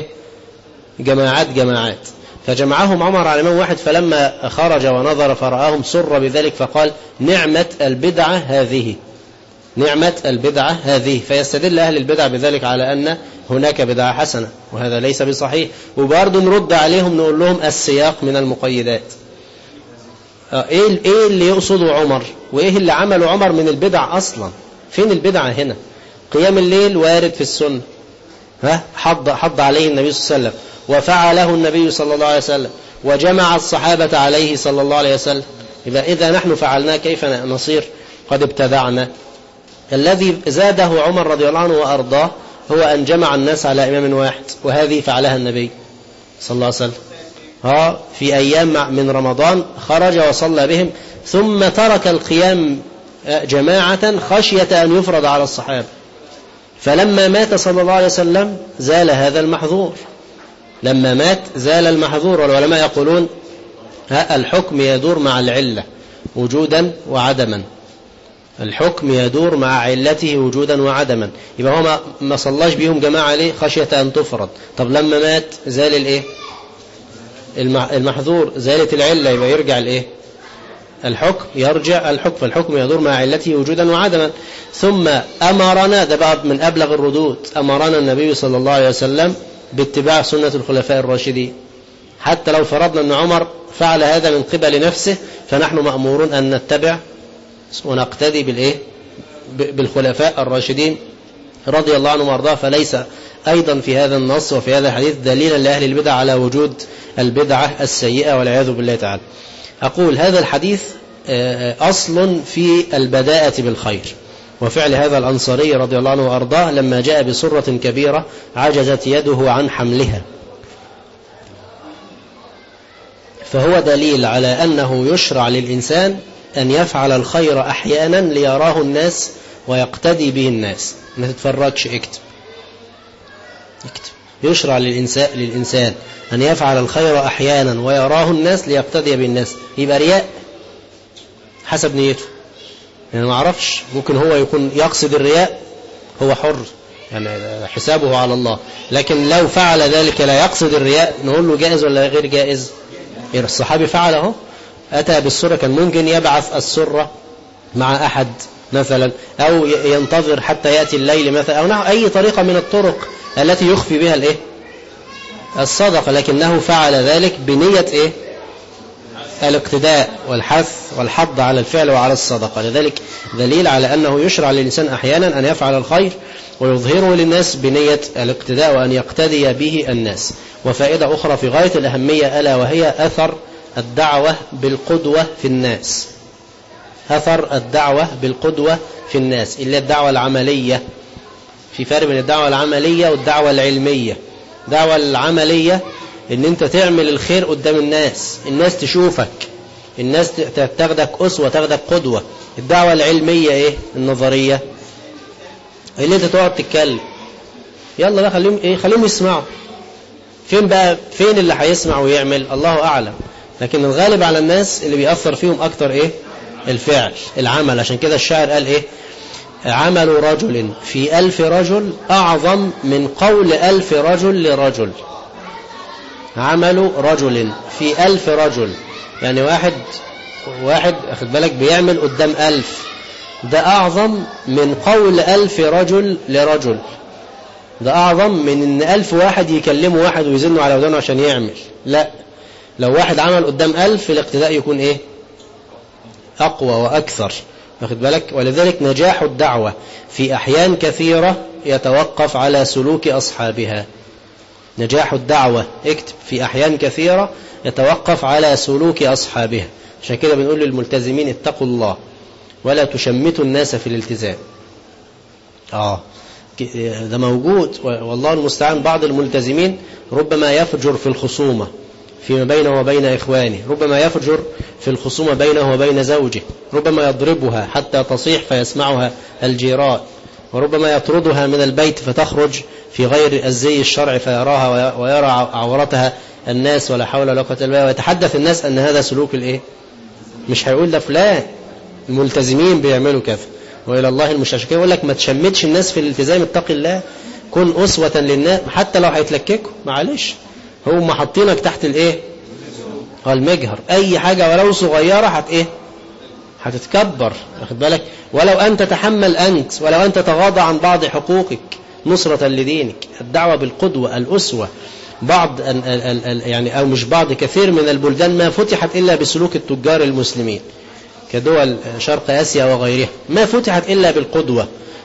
جماعات، فجمعهم عمر على إمام واحد. فلما خرج ونظر فرآهم سر بذلك، فقال نعمة البدعة هذه، نعمة البدعة هذه. فيستدل أهل البدع بذلك على أن هناك بدعة حسنة، وهذا ليس بصحيح. وبرضه نرد عليهم نقول لهم السياق من المقيدات. إيه اللي يقصده عمر، وإيه اللي عمله عمر من البدع أصلا؟ فين البدعة هنا؟ قيام الليل وارد في السنة، حض عليه النبي صلى الله عليه وسلم وفعله النبي صلى الله عليه وسلم وجمع الصحابة عليه صلى الله عليه وسلم. إذا نحن فعلناه كيف نصير قد ابتدعنا؟ الذي زاده عمر رضي الله عنه وأرضاه هو أن جمع الناس على إمام واحد، وهذه فعلها النبي صلى الله عليه وسلم في أيام من رمضان خرج وصلى بهم، ثم ترك القيام جماعة خشية أن يفرض على الصحابة. فلما مات صلى الله عليه وسلم زال هذا المحظور، لما مات زال المحظور. والعلماء يقولون الحكم يدور مع العلة وجودا وعدما، الحكم يدور مع علته وجودا وعدما. يبقى هو ما صلاش بيهم جماعة ليه؟ خشية أن تفرض. طب لما مات زال الايه؟ المحظور، زالت العلة، يبقى يرجع الايه؟ الحكم، يرجع الحكم. فالحكم يدور مع علته وجودا وعدما. ثم أمرنا، ده بقى من أبلغ الردود، أمرنا النبي صلى الله عليه وسلم باتباع سنة الخلفاء الراشدين. حتى لو فرضنا أن عمر فعل هذا من قبل نفسه، فنحن مأمورون أن نتبع ونقتدي بالإيه؟ بالخلفاء الراشدين رضي الله عنهم وارضاه. فليس أيضا في هذا النص وفي هذا الحديث دليلا لأهل البدع على وجود البدعة السيئة والعياذ بالله تعالى. أقول هذا الحديث أصل في البداءة بالخير، وفعل هذا الأنصاري رضي الله عنه وأرضاه لما جاء بسرة كبيرة عجزت يده عن حملها، فهو دليل على أنه يشرع للإنسان أن يفعل الخير أحيانا ليراه الناس ويقتدي به الناس. ما تتفرجش، اكتب. يشرع للإنسان أن يفعل الخير أحيانا ويراه الناس ليقتدي به الناس. يبقى رياء حسب نيته، يعني ما أعرفش، ممكن هو يكون يقصد الرياء، هو حر، يعني حسابه على الله. لكن لو فعل ذلك لا يقصد الرياء، نقول له جائز ولا غير جائز؟ الصحابي فعله، أتى بالسرة، كان ممكن يبعث السرة مع أحد مثلا، أو ينتظر حتى يأتي الليل مثلا، أو أي طريقة من الطرق التي يخفي بها الإيه؟ الصدقة. لكنه فعل ذلك بنية إيه؟ الاقتداء والحث والحض على الفعل وعلى الصدقة. لذلك دليل على أنه يشرع للإنسان أحيانا أن يفعل الخير ويظهره للناس بنية الاقتداء وأن يقتدي به الناس. وفائدة أخرى في غاية الأهمية، ألا وهي أثر الدعوة بالقدوة في الناس. أثر الدعوة بالقدوة في الناس، إلا الدعوة العملية. في فرق بين الدعوة العملية والدعوة العلمية. الدعوة العملية إن أنت تعمل الخير قدام الناس، الناس تشوفك، الناس تاخدك أسوة، تاخدك قدوة. الدعوة العلمية إيه؟ النظرية، اللي أنت تقعد تتكلم، يلا بقى خليهم يسمعوا. فين اللي هيسمع ويعمل؟ الله أعلم. لكن الغالب على الناس اللي بيأثر فيهم أكتر إيه؟ الفعل، العمل. عشان كده الشاعر قال إيه؟ عمل رجل في 1000 رجل أعظم من قول 1000 رجل لرجل. عمل رجل في 1000 رجل، يعني واحد أخذ بالك بيعمل قدام 1000، ده أعظم من قول 1000 رجل لرجل. ده أعظم من إن 1000 واحد يكلموا واحد ويزنوا على ودانه عشان يعمل. لا، لو واحد عمل قدام 1000 الاقتداء يكون إيه؟ أقوى وأكثر، واخد بالك. ولذلك نجاح الدعوة في أحيان كثيرة يتوقف على سلوك أصحابها. نجاح الدعوة اكتب في أحيان كثيرة يتوقف على سلوك أصحابها. عشان كده بنقول للملتزمين اتقوا الله ولا تشمتوا الناس في الالتزام. ده موجود والله المستعان. بعض الملتزمين ربما يفجر في الخصومة فيما بينه وبين إخوانه، ربما يفجر في الخصومة بينه وبين زوجه، ربما يضربها حتى تصيح فيسمعها الجيران، وربما يطردها من البيت فتخرج في غير الزي الشرع فيراها ويرى عورتها الناس، ولا حول ولا قوة إلا بالله، ويتحدث الناس أن هذا سلوك الإيه؟ مش هيقول ده فلان، الملتزمين بيعملوا كذا، وإلى الله المشاشكين. يقول لك ما تشمتش الناس في الالتزام، اتق الله، كن أسوة للناس حتى لو هيتلككوا، معلش هم حاطينك تحت الإيه؟ المجهر. أي حاجة ولو صغيرة هتتكبر، واخد بالك. ولو أن تتحمل أنت، ولو أن تتغاضى عن بعض حقوقك نصرة لدينك. الدعوة بالقدوة الأسوة. بعض يعني أو مش بعض، كثير من البلدان ما فتحت إلا بسلوك التجار المسلمين كدول شرق آسيا وغيرها، ما فتحت إلا بالقدوة.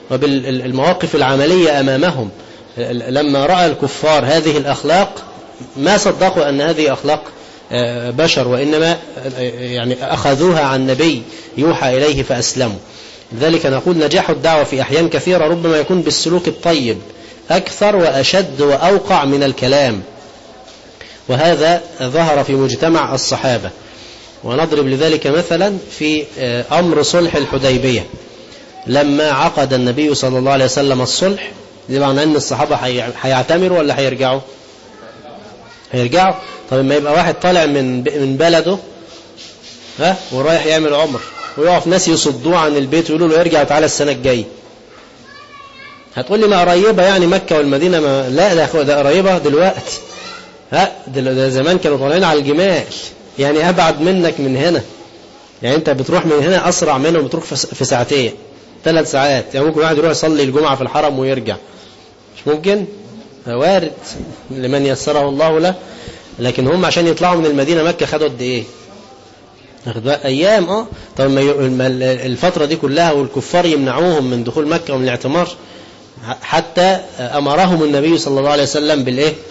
وبالمواقف العملية أمامهم. لما رأى الكفار هذه الأخلاق ما صدقوا أن هذه أخلاق بشر، وإنما يعني أخذوها عن نبي يوحى إليه فأسلموا. لذلك نقول نجاح الدعوة في أحيان كثيرة ربما يكون بالسلوك الطيب أكثر وأشد وأوقع من الكلام، وهذا ظهر في مجتمع الصحابة. ونضرب لذلك مثلا في أمر صلح الحديبية، لما عقد النبي صلى الله عليه وسلم الصلح، دي معنى أن الصحابة هيعتمروا ولا هيرجعوا؟ هيرجعوا. طب ما يبقى واحد طالع من بلده ورايح يعمل عمر، ويقف ناس يصدوه عن البيت ويقولوا له ارجع وتعالى السنة الجاية، هتقول لي ما قريبة يعني مكة والمدينة؟ ما لا، ده قريبة دلوقتي. ده زمان كانوا طالعين على الجمال، يعني أبعد منك من هنا، يعني أنت بتروح من هنا أسرع منهم، بتروح في ساعتين 3 ساعات. يعني ممكن واحد يروح يصلي الجمعة في الحرم ويرجع، مش ممكن؟ وارد لمن يسره الله له. لكن هم عشان يطلعوا من المدينة مكة خدوا قد إيه؟ أيام. طب الفترة دي كلها والكفار يمنعوهم من دخول مكة ومن الاعتمار، حتى أمرهم النبي صلى الله عليه وسلم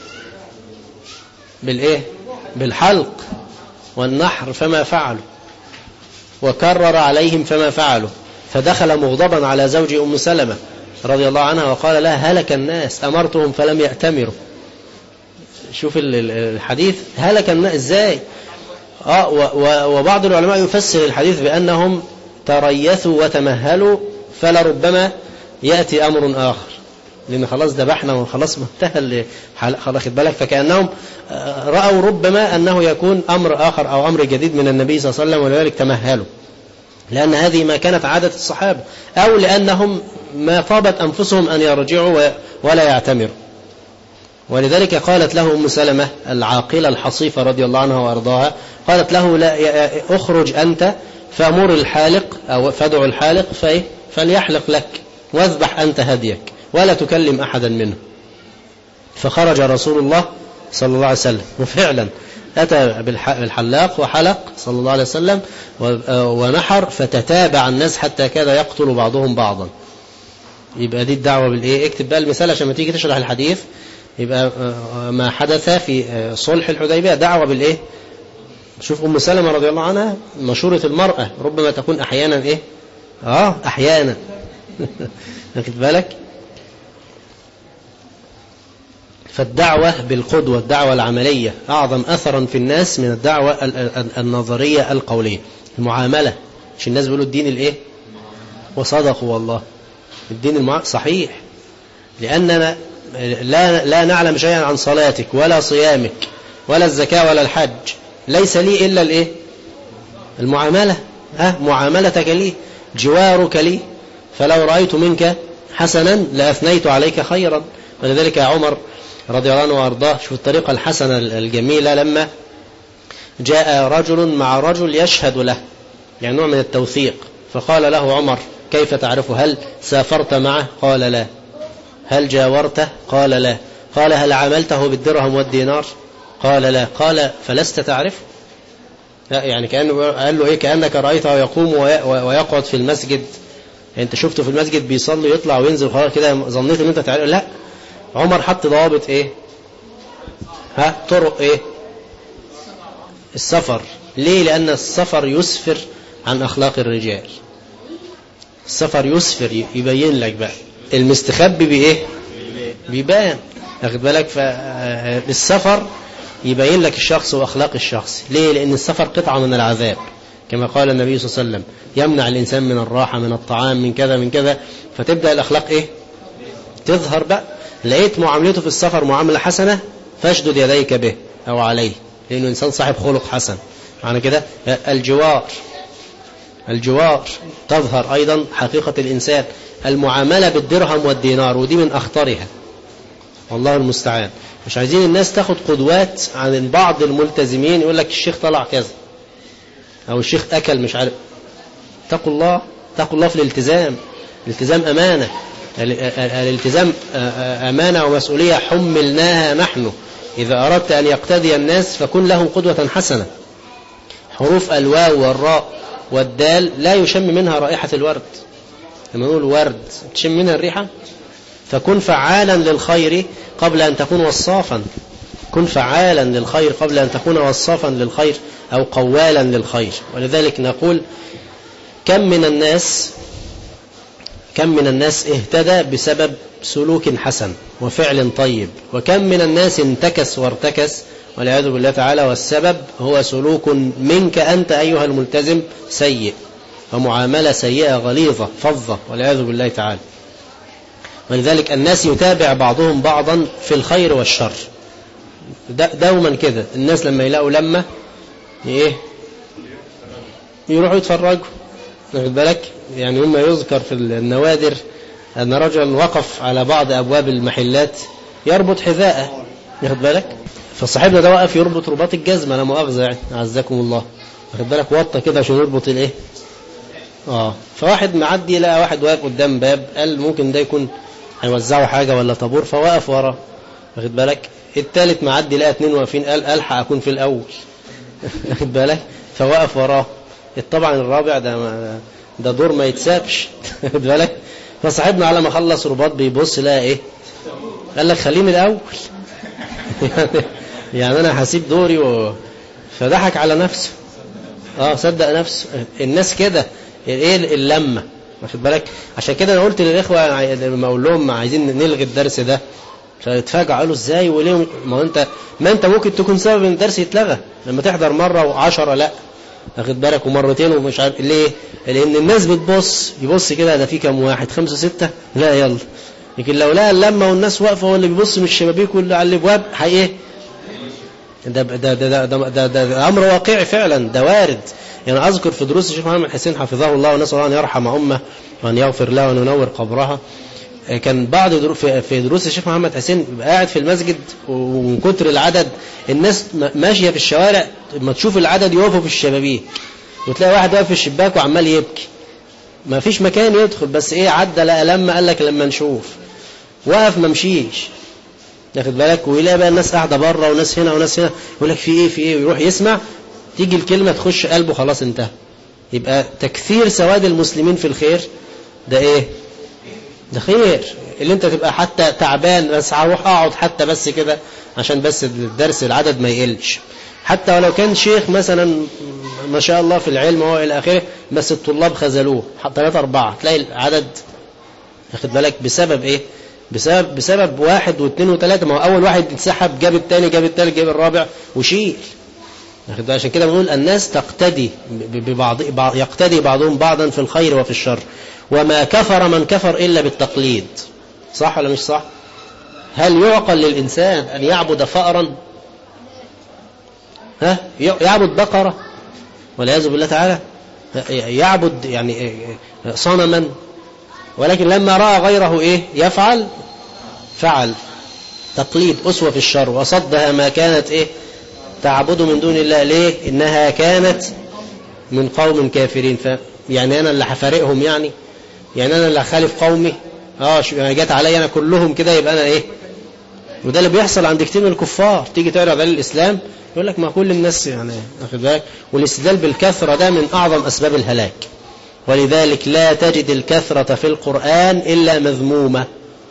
بالحلق والنحر فما فعلوا، وكرر عليهم فما فعلوا. فدخل مغضبا على زوج أم سلمة رضي الله عنها وقال لها هلك الناس أمرتهم فلم يأتمروا. شوف الحديث، هلك الناس ازاي؟ وبعض العلماء يفسر الحديث بأنهم تريثوا وتمهلوا فلربما يأتي أمر آخر، لأن خلاص ذبحنا وخلاص منتهى خلاص خد بالك. فكأنهم رأوا ربما أنه يكون أمر آخر أو أمر جديد من النبي صلى الله عليه وسلم، ولذلك تمهلوا، لأن هذه ما كانت عادة الصحابة، أو لأنهم ما طابت أنفسهم أن يرجعوا ولا يعتمروا. ولذلك قالت له أم سلمة العاقلة الحصيفة رضي الله عنها وأرضاها، قالت له لا أخرج أنت فأمر الحالق أو فادع الحالق فليحلق لك، واذبح أنت هديك ولا تكلم أحدا منه. فخرج رسول الله صلى الله عليه وسلم، وفعلا أتى بالحلاق وحلق صلى الله عليه وسلم ونحر، فتتابع الناس حتى كاد يقتل بعضهم بعضا. يبقى دي الدعوة بالإيه؟ اكتب بقى المثال عشان ما تيجي تشرح الحديث. يبقى ما حدث في صلح الحديبية دعوة بالإيه؟ شوف أم سلمة رضي الله عنها مشورة المرأة ربما تكون أحيانا إيه؟ أحيانا ناخد بالك. فالدعوة بالقدوة، الدعوة العملية أعظم أثرا في الناس من الدعوة النظرية القولية. المعاملة، مش الناس بيقولوا الدين الإيه؟ وصدقوا والله، الدين صحيح، لأننا لا نعلم شيئا عن صلاتك ولا صيامك ولا الزكاة ولا الحج، ليس لي إلا الإيه؟ المعاملة. معاملتك لي، جوارك لي، فلو رأيت منك حسنا لأثنيت عليك خيرا. ولذلك يا عمر رضي الله عنه وأرضاه، شوف الطريقة الحسنة الجميلة، لما جاء رجل مع رجل يشهد له، يعني نوع من التوثيق، فقال له عمر كيف تعرفه؟ هل سافرت معه؟ قال لا. هل جاورته؟ قال لا. قال هل عاملته بالدرهم والدينار؟ قال لا. قال فلست تعرف؟ يعني كأنه قال له إيه؟ كأنك رأيته يقوم ويقعد في المسجد، يعني أنت شفته في المسجد بيصلي يطلع وينزل خلاص كده ظنيت أن أنت تعرف؟ لا، عمر حط ضوابط إيه؟ طرق إيه؟ السفر. ليه؟ لأن السفر يسفر عن أخلاق الرجال. السفر يسفر، يبين لك بقى المستخبي بإيه؟ بيبان، أخذ بالك. فالسفر يبين لك الشخص وأخلاق الشخص. ليه؟ لأن السفر قطعة من العذاب، كما قال النبي صلى الله عليه وسلم يمنع الإنسان من الراحة، من الطعام، من كذا من كذا. فتبدأ الأخلاق إيه؟ تظهر بقى. لقيت معاملته في السفر معاملة حسنة فاشدد يديك به أو عليه، لأنه إنسان صاحب خلق حسن. معنى كده الجوار تظهر أيضا حقيقة الإنسان. المعاملة بالدرهم والدينار، ودي من أخطرها والله المستعان. مش عايزين الناس تاخد قدوات عن بعض الملتزمين، يقول لك الشيخ طلع كذا أو الشيخ أكل مش عارف. اتقوا الله في الالتزام. الالتزام أمانة، الالتزام أمانة ومسؤولية حملناها نحن. إذا أردت أن يقتدي الناس فكن لهم قدوة حسنة. حروف الواو والراء والدال لا يشم منها رائحة الورد، لما نقول ورد تشم منها الريحة. فكن فعالا للخير قبل أن تكون وصافا، كن فعالا للخير قبل أن تكون وصافا للخير أو قوالا للخير. ولذلك نقول كم من الناس اهتدى بسبب سلوك حسن وفعل طيب، وكم من الناس انتكس وارتكس والعياذ بالله تعالى، والسبب هو سلوك منك أنت أيها الملتزم سيء ومعاملة سيئة غليظة فظة والعياذ بالله تعالى. ولذلك الناس يتابع بعضهم بعضا في الخير والشر دوما كده. الناس لما يلاقوا لما يروحوا يتفرجوا، واخد بالك؟ يعني مما يذكر في النوادر أن رجلا وقف على بعض أبواب المحلات يربط حذاءه، واخد بالك؟ فصاحبنا ده وقف يربط رباط الجزمة، لا مؤاخذة يعني عزكم الله، واخد بالك؟ وطى كده عشان يربط الايه. فواحد معدي لقى واحد واقف قدام باب، قال ممكن ده يكون هيوزعوا حاجة ولا طابور، فوقف وراه، واخد بالك؟ الثالث معدي لقى 2 واقفين، قال ألحق أكون في الأول، واخد بالك؟ فوقف وراه. طبعا الرابع ده دور ما يتسابش، واخد بالك؟ فصاحبنا على ما خلص رباط بيبص لقى ايه، قال لك خليني الأول. يعني أنا هسيب دوري فضحك على نفسه. صدق نفسه. الناس كده ايه اللمة، واخد بالك؟ عشان كده انا قلت للاخوه لما اقول لهم عايزين نلغي الدرس ده، فيتفاجئوا قالوا ازاي وليه؟ ما انت ممكن تكون سبب ان الدرس يتلغى لما تحضر مره و10 لا، واخد بالك؟ ومرتين ومش عارف ليه. لان الناس يبص كده ده في كام واحد 5 6 لا يلا. لكن لو لقى اللمه والناس واقفه واللي بيبص من الشبابيك واللي على الابواب ايه ده امر واقعي فعلا، ده وارد. يعني أذكر في دروس الشيخ محمد حسين حفظه الله ونسأل الله أن يرحم أمه وأن يغفر له وأن ينور قبرها، كان بعض في دروس الشيخ محمد حسين قاعد في المسجد ومن كتر العدد الناس ماشية في الشوارع، ما تشوف العدد يوقفوا في الشبابيك، وتلاقي واحد واقف في الشباك وعمال يبكي، ما فيش مكان يدخل، بس عدى لقى لما قال لك لما نشوف، وقف ما مشيش، ياخد بالك؟ ويلاقي بقى الناس قاعدة بره وناس هنا وناس هنا، يقول لك في ايه ويروح يسمع، تيجي الكلمة تخش قلبه خلاص انتهى. يبقى تكثير سواد المسلمين في الخير ده ده خير. اللي انت تبقى حتى تعبان بس هروح اقعد حتى بس كده عشان بس الدرس العدد ما يقلش، حتى ولو كان شيخ مثلا ما شاء الله في العلم وهو الى اخره، بس الطلاب خذلوه 3 4 تلاقي العدد، واخد بالك؟ بسبب بسبب 1 و2 و3. ما هو اول واحد انسحب، جاب الثاني، جاب الثالث، جاب الرابع وشيل. عشان كده بنقول الناس تقتدي يقتدي بعضهم بعضا في الخير وفي الشر. وما كفر من كفر إلا بالتقليد. صح ولا مش صح؟ هل يعقل للإنسان أن يعبد فأرا؟ يعبد بقرة والعياذ بالله تعالى، يعبد يعني صنما، ولكن لما رأى غيره يفعل فعل. تقليد أسوة في الشر. وصدها ما كانت تعبد من دون الله. ليه؟ إنها كانت من قوم كافرين. يعني أنا اللي هفارقهم، يعني أنا اللي هخالف قومي، يعني جات علي أنا كلهم كده، يبقى أنا وده اللي بيحصل عند كتير من الكفار. تيجي تعرض على الإسلام يقول لك ما كل الناس، يعني واخد بالك؟ والاستدلال بالكثرة ده من أعظم أسباب الهلاك. ولذلك لا تجد الكثرة في القرآن إلا مذمومة.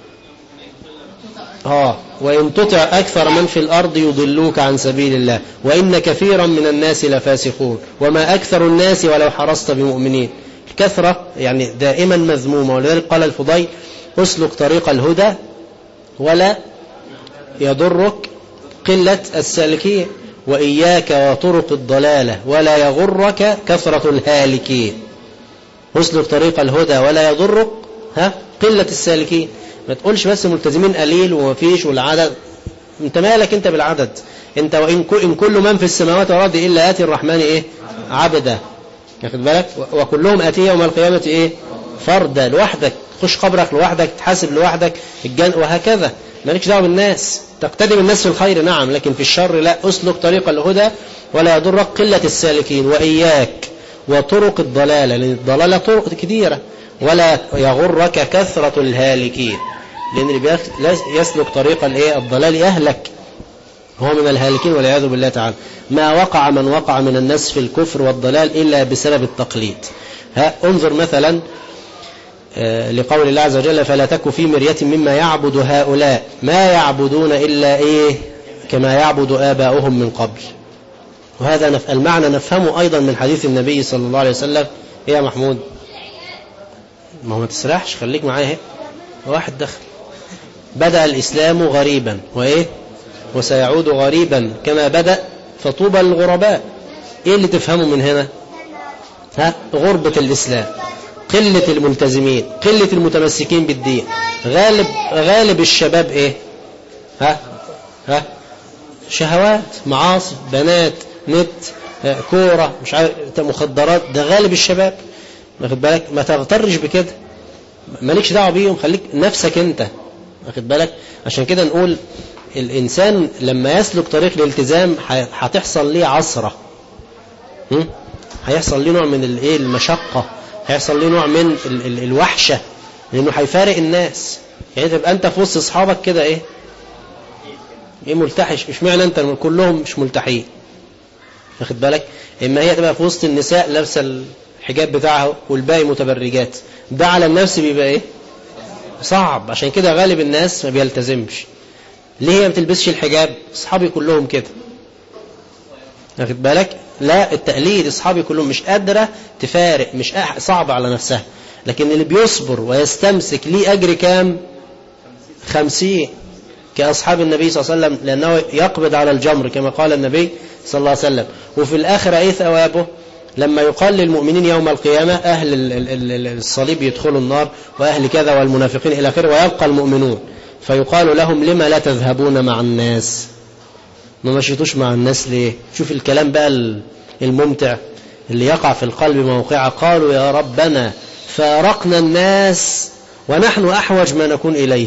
وإن تطع أكثر من في الأرض يضلوك عن سبيل الله وإن كثيرا من الناس لفاسقون وما أكثر الناس ولو حرصت بمؤمنين. الكثرة يعني دائما مذمومة. ولذلك قال الفضيل اسلك طريق الهدى ولا يضرك قلة السالكين، وإياك وطرق الضلالة ولا يغرك كثرة الهالكين. اسلك طريق الهدى ولا يضرك قلة السالكين. ما تقولش بس ملتزمين قليل ومفيش والعدد، انت مالك انت بالعدد؟ انت وإن كل من في السماوات والارض إلا آتي الرحمن عبدا، واخد بالك؟ وكلهم آتيه يوم القيامة فردا. لوحدك، خش قبرك لوحدك، تحاسب لوحدك، وهكذا. مالكش دعوه بالناس. تقتدي بالناس في الخير نعم، لكن في الشر لا. اسلك طريق الهدى ولا يضرك قلة السالكين وإياك وطرق الضلالة، لأن الضلالة طرق كثيرة، ولا يغرك كثرة الهالكين، لأن اللي يسلك طريق الضلال يهلك، هو من الهالكين والعياذ بالله تعالى. ما وقع من وقع من الناس في الكفر والضلال إلا بسبب التقليد. انظر مثلا لقول الله عز وجل فلا تك في مرية مما يعبد هؤلاء ما يعبدون إلا إيه كما يعبد آباؤهم من قبل. وهذا المعنى نفهمه أيضا من حديث النبي صلى الله عليه وسلم. إيه يا محمود؟ ما تسرحش، خليك معايا. واحد دخل. بدأ الإسلام غريبا وإيه وسيعود غريبا كما بدأ فطوبى للغرباء. إيه اللي تفهمه من هنا؟ غربة الإسلام، قلة الملتزمين، قلة المتمسكين بالدين. غالب الشباب إيه؟ شهوات، معاصي، بنات، نت، كورة، مش عارف، مخدرات. ده غالب الشباب. واخد بالك؟ ما تغترش بكده، مالكش دعوه بيهم، خليك نفسك انت. واخد بالك؟ عشان كده نقول الانسان لما يسلك طريق الالتزام هتحصل ليه عصره، هيحصل ليه نوع من الايه المشقه، هيحصل ليه نوع من الوحشه، لانه هيفارق الناس. يعني تبقى انت في وسط اصحابك كده ايه ملتحش، مش معنى انت كلهم مش ملتحين. واخد بالك؟ اما هي تبقى في وسط النساء لابسه الحجاب بتاعها والباقي متبرجات، ده على النفس بيبقى ايه صعب. عشان كده غالب الناس ما بيلتزمش. ليه هي ما بتلبسش الحجاب؟ اصحابي كلهم كده. واخد بالك؟ لا، التقليد، اصحابي كلهم مش قادره تفارق، مش صعب على نفسها. لكن اللي بيصبر ويستمسك ليه اجر كام؟ 50 كأصحاب النبي صلى الله عليه وسلم، لأنه يقبض على الجمر كما قال النبي صلى الله عليه وسلم. وفي الآخرة أي ثوابه؟ لما يقال للمؤمنين يوم القيامة أهل الصليب يدخلوا النار وأهل كذا والمنافقين إلى آخره، ويبقى المؤمنون فيقال لهم لما لا تذهبون مع الناس؟ ما مشيتوش مع الناس ليه؟ شوف الكلام بقى الممتع اللي يقع في القلب موقعه. قالوا يا ربنا فارقنا الناس ونحن أحوج ما نكون إليه.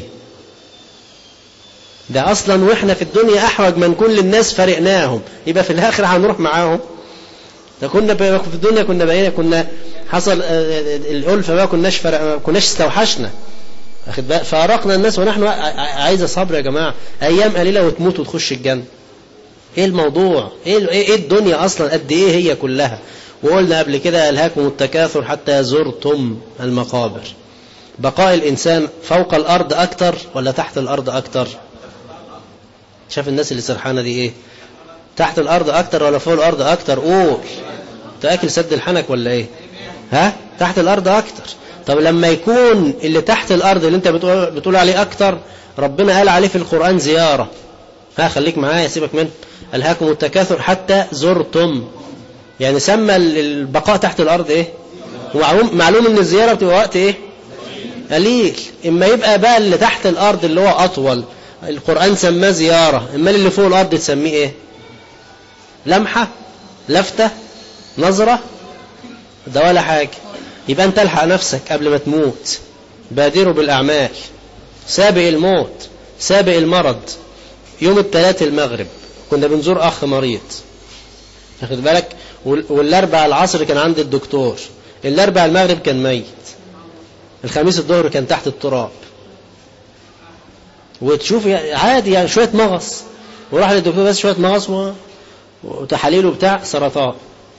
ده أصلا وإحنا في الدنيا أحوج ما نكون للناس فرقناهم، يبقى في الآخر هنروح معاهم. ده كنا في الدنيا كنا حصل الألفة ما كناش استوحشنا. أخذ بقى فارقنا الناس ونحن عايزة صبر يا جماعة. أيام قليلة وتموت وتخش الجنة. إيه الموضوع؟ إيه الدنيا أصلا قد إيه هي كلها؟ وقلنا قبل كده ألهاكم التكاثر حتى زرتم المقابر. بقاء الإنسان فوق الأرض أكتر ولا تحت الأرض أكتر؟ شاف الناس اللي سرحانة دي إيه؟ تحت الأرض أكتر ولا فوق الأرض أكتر؟ قول تأكل سد الحنك ولا إيه؟ تحت الأرض أكتر. طب لما يكون اللي تحت الأرض اللي أنت بتقول عليه أكتر، ربنا قال عليه في القرآن زيارة. خليك معايا، سيبك منه. ألهاكم التكاثر حتى زرتم، يعني سمى البقاء تحت الأرض إيه؟ معلوم إن الزيارة بتبقى وقت إيه؟ قليل. إما يبقى بقى اللي تحت الأرض اللي هو أطول، القرآن سماه زيارة. إما اللي فوق الأرض تسميه إيه؟ لمحة، لفتة، نظرة، ده ولا حاجة. يبقى أنت الحق نفسك قبل ما تموت. بادروا بالأعمال، سابق الموت، سابق المرض. يوم الثلاث المغرب كنا بنزور أخ مريض، واخد بالك؟ والأربع العصر كان عند الدكتور، الأربع المغرب كان ميت، الخميس الظهر كان تحت التراب. وتشوف عادي يعني شوية مغص، وراح للدكتور بس شوية مغص وتحاليله بتاع سرطان،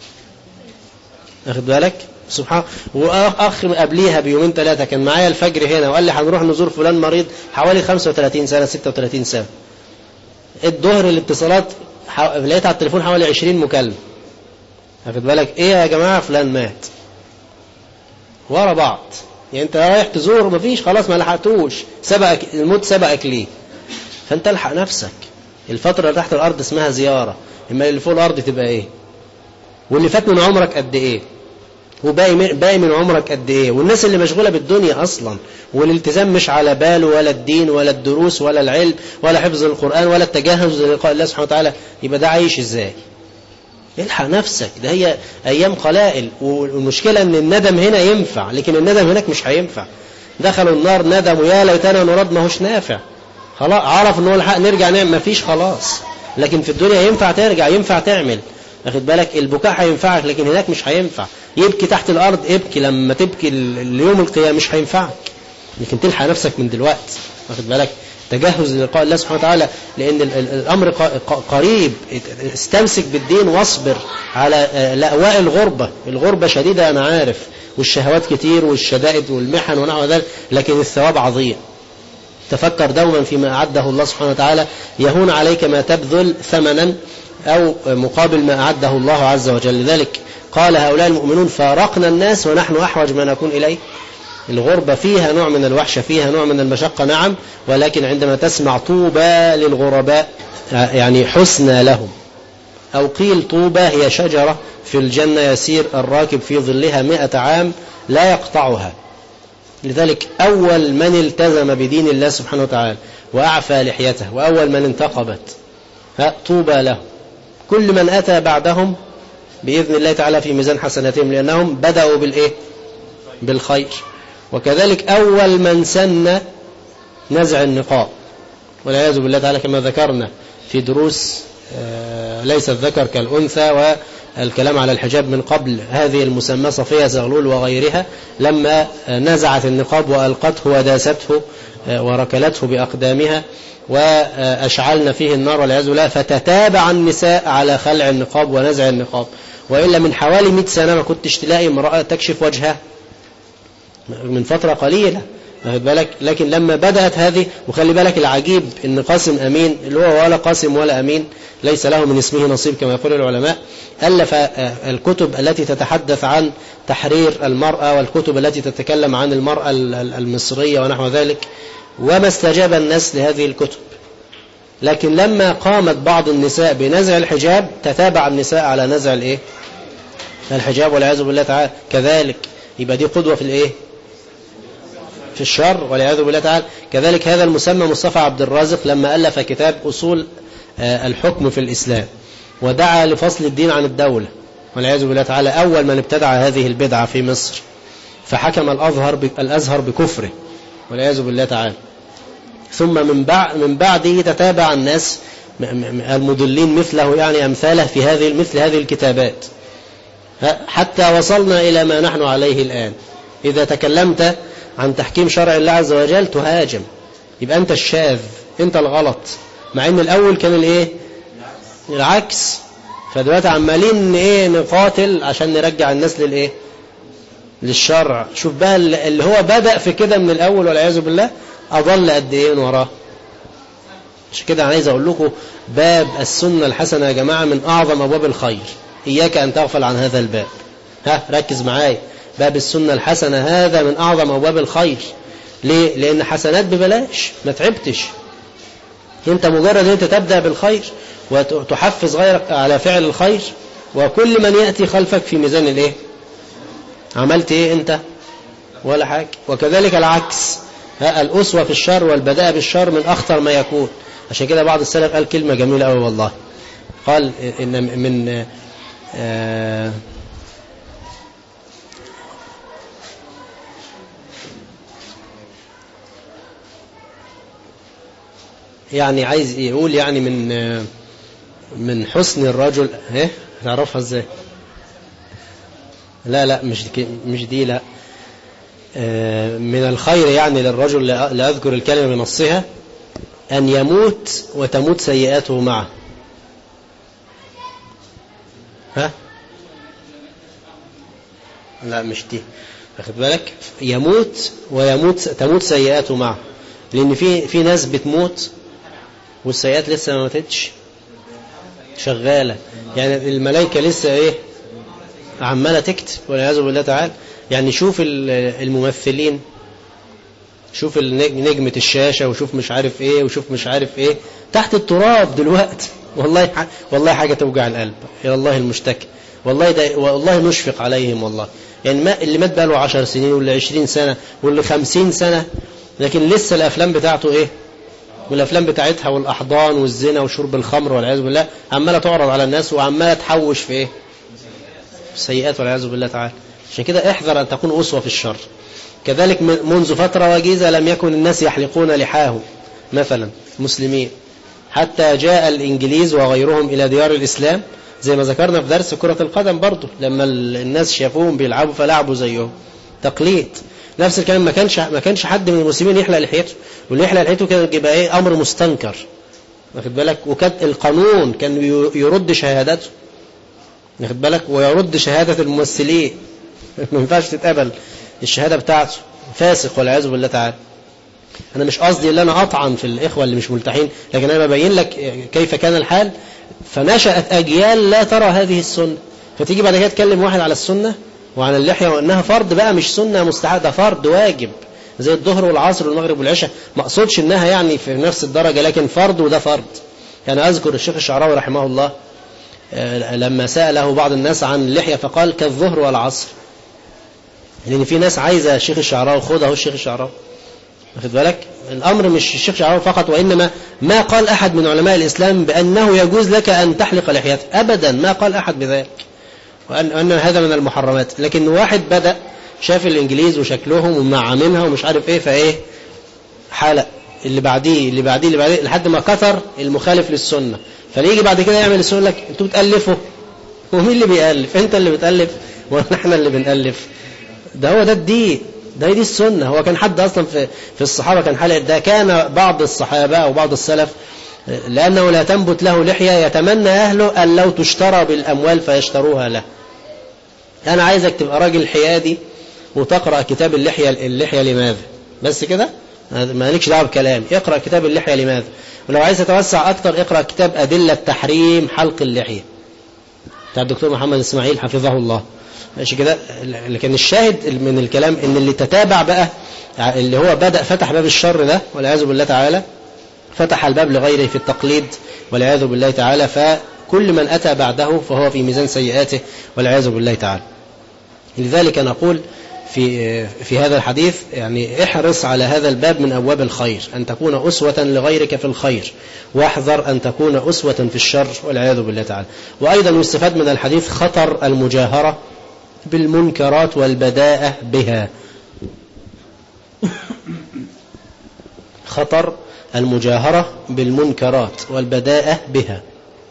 واخد بالك؟ سبحان. وأخ قبليها بيومين ثلاثة كان معايا الفجر هنا وقال لي هنروح نزور فلان مريض حوالي 35 سنة 36 سنة. الظهر الاتصالات لقيت على التليفون حوالي 20 مكالمة، واخد بالك؟ ايه يا جماعة فلان مات ورا بعض. يعني انت رايح تزور مفيش، خلاص ما لحقتوش، الموت سبقك ليه. فانت الحق نفسك. الفترة اللي تحت الأرض اسمها زيارة. اما اللي فوق الأرض تبقى ايه؟ واللي فات من عمرك قد ايه؟ وباقي من عمرك قد ايه؟ والناس اللي مشغولة بالدنيا أصلا والالتزام مش على باله، ولا الدين ولا الدروس ولا العلم ولا حفظ القرآن ولا التجهز للقاء الله سبحانه وتعالى، يبقى ده عايش ازاي؟ الحق نفسك. ده هي أيام قلائل. والمشكلة ان الندم هنا ينفع، لكن الندم هناك مش هينفع. دخلوا النار ندموا يا ليتنا نرد، ما هوش نافع. خلاص عرف ان هو الحق نرجع نعمل، ما فيش خلاص. لكن في الدنيا ينفع ترجع، ينفع تعمل، واخد بالك؟ البكاء هينفعك، لكن هناك مش هينفع. يبكي تحت الأرض ابكي، لما تبكي اليوم القيامة مش هينفعك، لكن تلحق نفسك من دلوقتي، واخد بالك؟ تجهز للقاء الله سبحانه وتعالى، لأن الأمر قريب. استمسك بالدين واصبر على لأواء الغربة. الغربة شديدة أنا عارف، والشهوات كتير والشدائد والمحن ونحو ذلك، لكن الثواب عظيم. تفكر دوما فيما أعده الله سبحانه وتعالى، يهون عليك ما تبذل ثمنا أو مقابل ما أعده الله عز وجل. لذلك قال هؤلاء المؤمنون: فارقنا الناس ونحن أحوج ما نكون إليه. الغربة فيها نوع من الوحشة، فيها نوع من المشقة، نعم، ولكن عندما تسمع طوبى للغرباء يعني حسنى لهم، أو قيل طوبى هي شجرة في الجنة يسير الراكب في ظلها 100 عام لا يقطعها. لذلك أول من التزم بدين الله سبحانه وتعالى وأعفى لحيته، وأول من انتقبت، طوبى له. كل من أتى بعدهم بإذن الله تعالى في ميزان حسناتهم، لأنهم بدأوا بالإيه؟ بالخير. وكذلك أول من سن نزع النقاب، والعياذ بالله تعالى، كما ذكرنا في دروس ليس الذكر كالأنثى والكلام على الحجاب من قبل، هذه المسمى صفية زغلول وغيرها، لما نزعت النقاب وألقته وداسته وركلته بأقدامها وأشعلنا فيه النار والعياذ بالله، فتتابع النساء على خلع النقاب ونزع النقاب. وإلا من حوالي 100 سنة ما كنتش تلاقي امرأة تكشف وجهها، من فترة قليلة، لكن لما بدأت هذه، وخلي بالك العجيب ان قاسم أمين اللي هو ولا قاسم ولا أمين ليس له من اسمه نصيب كما يقول العلماء، ألف الكتب التي تتحدث عن تحرير المرأة، والكتب التي تتكلم عن المرأة المصرية ونحو ذلك، وما استجاب الناس لهذه الكتب. لكن لما قامت بعض النساء بنزع الحجاب تتابع النساء على نزع الحجاب والعياذ بالله تعالى كذلك. يبقى دي قدوة في الايه؟ في الشر والعياذ بالله تعالى. كذلك هذا المسمى مصطفى عبد الرازق لما ألف كتاب أصول الحكم في الإسلام، ودعا لفصل الدين عن الدولة والعياذ بالله تعالى، أول من ابتدع هذه البدعة في مصر، فحكم الأزهر بكفره والعياذ بالله تعالى. ثم من بعده تتابع الناس المدلين مثله، يعني أمثاله في مثل هذه الكتابات، حتى وصلنا إلى ما نحن عليه الآن. إذا تكلمت عن تحكيم شرع الله عز وجل تهاجم، يبقى أنت الشاذ، أنت الغلط، مع أن الأول كان العكس. فدلوقتي عمالين نقاتل عشان نرجع الناس للشرع. شوف بقى اللي هو بدأ في كده من الأول والعياذ بالله أضل قد إيه وراه. عشان كده عايز أقول لكم باب السنة الحسنة يا جماعة من أعظم أبواب الخير، إياك أن تغفل عن هذا الباب. ركز معايا، باب السنة الحسنة هذا من أعظم أبواب الخير. ليه؟ لأن حسنات ببلاش، ما تعبتش أنت، مجرد أنت تبدأ بالخير وتحفز غيرك على فعل الخير، وكل من يأتي خلفك في ميزان عملت أنت؟ ولا حاجة. وكذلك العكس، الأسوة في الشر والبداء بالشر من أخطر ما يكون. عشان كده بعض السلف قال كلمة جميلة أوي والله، قال إن من يعني عايز يقول يعني من حسن الرجل، تعرفها ازاي؟ لا مش دي، لا، من الخير يعني للرجل، لا أذكر الكلمة بنصها، أن يموت وتموت سيئاته معه. لا مش دي، أخذ بالك، يموت تموت سيئاته معه، لأن في ناس بتموت والسيئات لسه ما ماتتش، شغالة، يعني الملائكة لسه عمالة تكتب والعياذ بالله تعالى. يعني شوف الممثلين، شوف نجمة الشاشة، وشوف مش عارف وشوف مش عارف تحت التراب دلوقتي. والله حاجة توجع القلب، يا الله المشتكى. والله نشفق عليهم والله. يعني اللي مات بقى له 10 سنين واللي 20 سنة واللي 50 سنة، لكن لسه الأفلام بتاعته والأفلام بتاعتها والأحضان والزنا وشرب الخمر والعياذ بالله عمالة تعرض على الناس، وعمالة تحوش في السيئات والعياذ بالله تعالى. عشان كده احذر أن تكون أسوة في الشر. كذلك منذ فترة وجيزة لم يكن الناس يحلقون لحاهم مثلا مسلمين، حتى جاء الإنجليز وغيرهم إلى ديار الإسلام، زي ما ذكرنا في درس كرة القدم برضو، لما الناس شافوهم بيلعبوا فلعبوا زيهم، تقليد. نفس الكلام، ما كانش حد من المسلمين يحلق لحيته، واللي يحلق لحيته كان يبقى أمر مستنكر، واخد بالك. وكان القانون كان يرد شهادته، واخد بالك، ويرد شهادة الممثلين، ما ينفعش تتقبل الشهادة بتاعته، فاسق والعياذ بالله تعالى. أنا مش قصدي اللي أنا أطعن في الإخوة اللي مش ملتحين، لكن أنا ببين لك كيف كان الحال. فنشأت أجيال لا ترى هذه السنة، فتيجي بعد كده تكلم واحد على السنة وعن اللحية وأنها فرض بقى، مش سنة مستحب، ده فرض واجب زي الظهر والعصر والمغرب والعشاء. ما أقصدش إنها يعني في نفس الدرجة، لكن فرض وده فرض. يعني أذكر الشيخ الشعراوي رحمه الله لما سأله بعض الناس عن اللحية فقال كالظهر والعصر، لأن في ناس عايزة الشيخ الشعراوي، خد اهو الشيخ الشعراوي، واخد بالك. الأمر مش الشيخ الشعراوي فقط، وإنما ما قال أحد من علماء الإسلام بأنه يجوز لك أن تحلق لحيتك أبدا، ما قال أحد بذلك، وأن هذا من المحرمات. لكن واحد بدأ شاف الإنجليز وشكلهم ومعاممها ومش عارف إيه، فإيه حلق اللي بعديه اللي بعديه اللي بعديه لحد ما كثر المخالف للسنة. فليجي بعد كده يعمل السنة لك أنتوا بتألفوا، ومين اللي بيألف؟ أنت اللي بتألف ونحن اللي بنألف. ده هو ده الدين، ده دي السنة. هو كان حد أصلا في الصحابة كان حلق؟ ده كان بعض الصحابة أو بعض السلف لأنه لا تنبت له لحية يتمنى أهله أن لو تشترى بالأموال فيشتروها له. أنا عايزك تبقى راجل حيادي وتقرأ كتاب اللحية لماذا، بس كده، ما لكش دعوه بكلام. اقرأ كتاب اللحية لماذا، ولو عايز تتوسع أكتر اقرأ كتاب أدلة تحريم حلق اللحية بتاع الدكتور محمد إسماعيل حفظه الله، ماشي كده. لكن الشاهد من الكلام ان اللي تتابع بقى اللي هو بدأ فتح باب الشر ده والعياذ بالله تعالى، فتح الباب لغيره في التقليد والعياذ بالله تعالى، فكل من أتى بعده فهو في ميزان سيئاته والعياذ بالله تعالى. لذلك نقول في هذا الحديث يعني احرص على هذا الباب من أبواب الخير، أن تكون أسوة لغيرك في الخير، واحذر أن تكون أسوة في الشر والعياذ بالله تعالى. وأيضا يستفاد من الحديث خطر المجاهرة بالمنكرات والبداءة بها، خطر المجاهرة بالمنكرات والبداءة بها.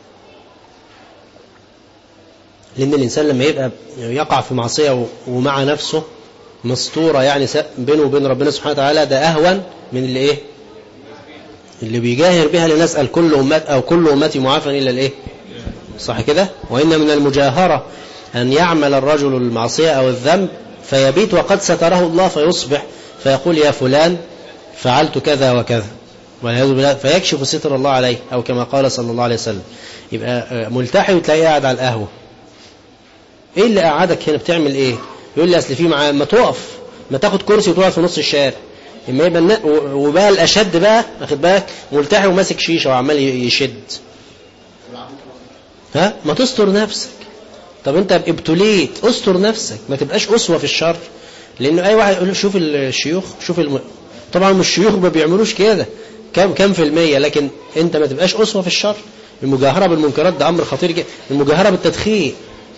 لأن الإنسان لما يبقى يقع في معصية ومع نفسه مسطورة يعني بينه وبين ربنا سبحانه وتعالى، ده أهون من اللي إيه اللي بيجاهر بها لنسأل كل أمت أو كل أمتي معافى إلا الإيه، صح كده. وإن من المجاهرة أن يعمل الرجل المعصية أو الذنب فيبيت وقد ستره الله فيصبح فيقول يا فلان فعلت كذا وكذا والعياذ بالله، فيكشف ستر الله عليه، أو كما قال صلى الله عليه وسلم. يبقى ملتحي وتلاقيه قاعد على القهوة، إيه اللي قعدك هنا بتعمل إيه؟ يقول لي أصل في معاه، ما تقف، ما تاخد كرسي وتقعد في نص الشارع. إما يبقى وبقى الأشد بقى واخد بالك ملتحي وماسك شيشة وعمال يشد، ها ما تستر نفسك. طب أنت ابتليت، استر نفسك، ما تبقاش أسوة في الشر. لأنه أي واحد يقول له شوف الشيوخ، شوف طبعا مش الشيوخ ما بيعملوش كده، كم في المية، لكن أنت ما تبقاش أسوة في الشر. المجاهرة بالمنكرات ده أمر خطير جدا. المجاهرة بالتدخين،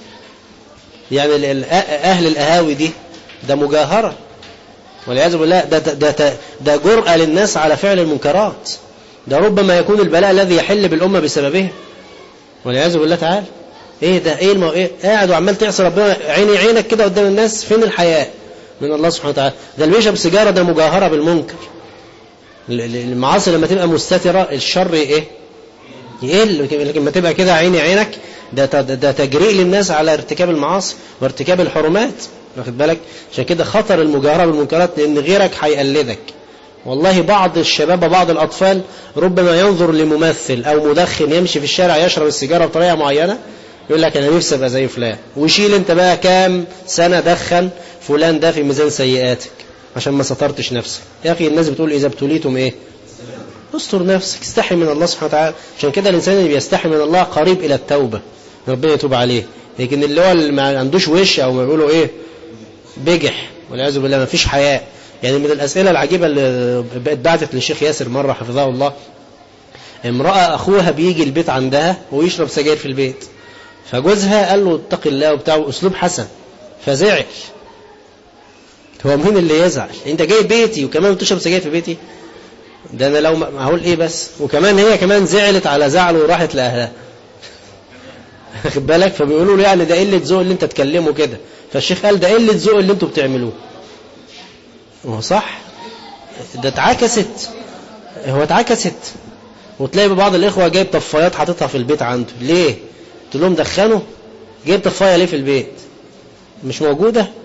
يعني أهل القهاوي دي ده مجاهرة والعياذ بالله، ده جرأة للناس على فعل المنكرات، ده ربما يكون البلاء الذي يحل بالأمة بسببه والعياذ بالله تعالى. ايه ده، ايه قاعد وعمال تعصي ربنا عينك كده قدام الناس، فين الحياء من الله سبحانه وتعالى؟ ده اللي بيشرب سيجارة ده مجاهرة بالمنكر. المعاصي لما تبقى مستترة الشر ايه يقل، لكن ما تبقى كده عينك ده تجريء للناس على ارتكاب المعاصي وارتكاب الحرمات، واخد بالك. عشان كده خطر المجاهرة بالمنكرات، لأن غيرك هيقلدك. والله بعض الشباب وبعض الأطفال ربما ينظر لممثل أو مدخن يمشي في الشارع يشرب السيجارة بطريقة معينة، يقول لك أنا نفسي أبقى زي فلان، وشيل أنت بقى كام سنة دخن فلان ده في ميزان سيئاتك عشان ما سترتش نفسك. يا أخي الناس بتقول إذا ابتليتم إيه، استر نفسك، استحي من الله سبحانه وتعالى. عشان كده الإنسان اللي بيستحي من الله قريب إلى التوبة، ربنا يتوب عليه. لكن اللي هو اللي ما عندوش وش أو ما بيقولوا إيه بجح والعياذ بالله، ما فيش حياء. يعني من الأسئلة العجيبة اللي اتبعتت للشيخ ياسر مرة حفظه الله، امرأة أخوها بيجي البيت عندها ويشرب سجاير في البيت، فجوزها قال له اتق الله وبتاعه أسلوب حسن، فزعل. هو مين اللي يزعل؟ انت جاي بيتي وكمان بتشرب سجاير في بيتي؟ ده انا لو ما هقول ايه بس. وكمان هي كمان زعلت على زعله وراحت لاهلها، واخد بالك. فبيقولوا له يعني ده قله ذوق اللي انت تكلمه كده. فالشيخ قال ده قله ذوق اللي انتوا بتعملوه. هو صح، ده اتعكست، هو اتعكست. وتلاقي بعض الاخوه جايب طفايات حاططها في البيت عنده. ليه؟ قلت لهم دخنوا، جايب طفايه ليه في البيت؟ مش موجوده.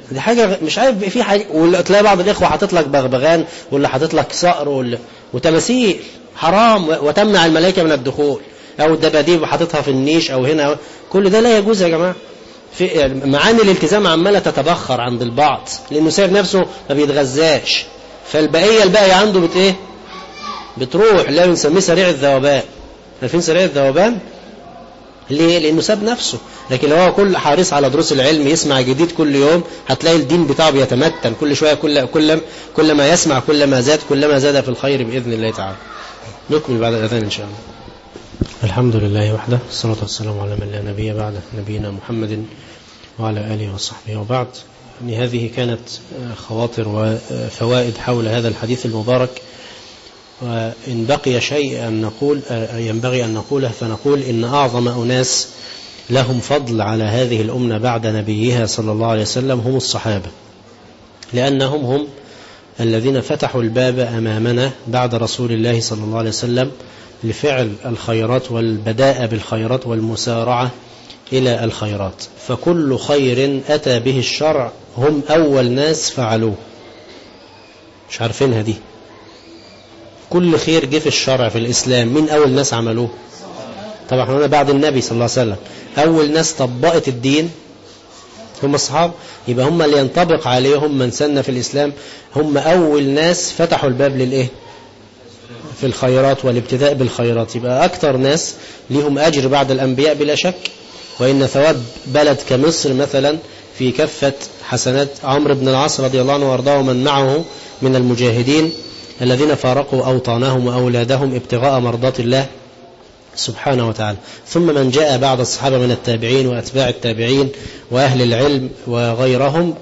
دي حاجة مش عارف في حاجة. وتلاقي بعض الإخوة حاطط لك بغبغان ولا حاطط لك صقر وتماثيل حرام وتمنع الملائكة من الدخول، أو الدباديب حاططها في النيش أو هنا. كل ده لا يجوز يا جماعة. في معاني الالتزام عمالة تتبخر عند البعض لأنه سايب نفسه ما بيتغذاش، فالبقية عنده بتروح. لا بنسميه سريع الذوبان. عارفين سريع الذوبان ليه؟ لأنه ساب نفسه. لكن لو هو كل حريص على دروس العلم، يسمع جديد كل يوم، هتلاقي الدين بتاعه بيتمتن كل شوية. كل ما يسمع كلما زاد في الخير بإذن الله تعالى. نكمل بعد الأذان إن شاء الله. الحمد لله وحده، الصلاة والسلام على من لا نبي بعده، نبينا محمد وعلى آله وصحبه وبعد. هذه كانت خواطر وفوائد حول هذا الحديث المبارك. وإن بقي شيء ينبغي أن نقوله فنقول إن أعظم أناس لهم فضل على هذه الأمة بعد نبيها صلى الله عليه وسلم هم الصحابة، لأنهم هم الذين فتحوا الباب أمامنا بعد رسول الله صلى الله عليه وسلم لفعل الخيرات والبداء بالخيرات والمسارعة إلى الخيرات. فكل خير أتى به الشرع هم أول ناس فعلوه. مش عارفينها دي؟ كل خير جه في الشرع في الإسلام من أول ناس عملوه؟ طبعا هنا بعد النبي صلى الله عليه وسلم. أول ناس طبقت الدين هم الصحابة، يبقى هم اللي ينطبق عليهم من سن في الإسلام. هم أول ناس فتحوا الباب للإيه؟ في الخيرات والابتداء بالخيرات. يبقى أكثر ناس لهم أجر بعد الأنبياء بلا شك. وإن ثواب بلد كمصر مثلا في كفة حسنات عمرو بن العاص رضي الله عنه وارضاه ومن معه من المجاهدين الذين فارقوا أوطانهم وأولادهم ابتغاء مرضات الله سبحانه وتعالى. ثم من جاء بعد الصحابة من التابعين وأتباع التابعين وأهل العلم وغيرهم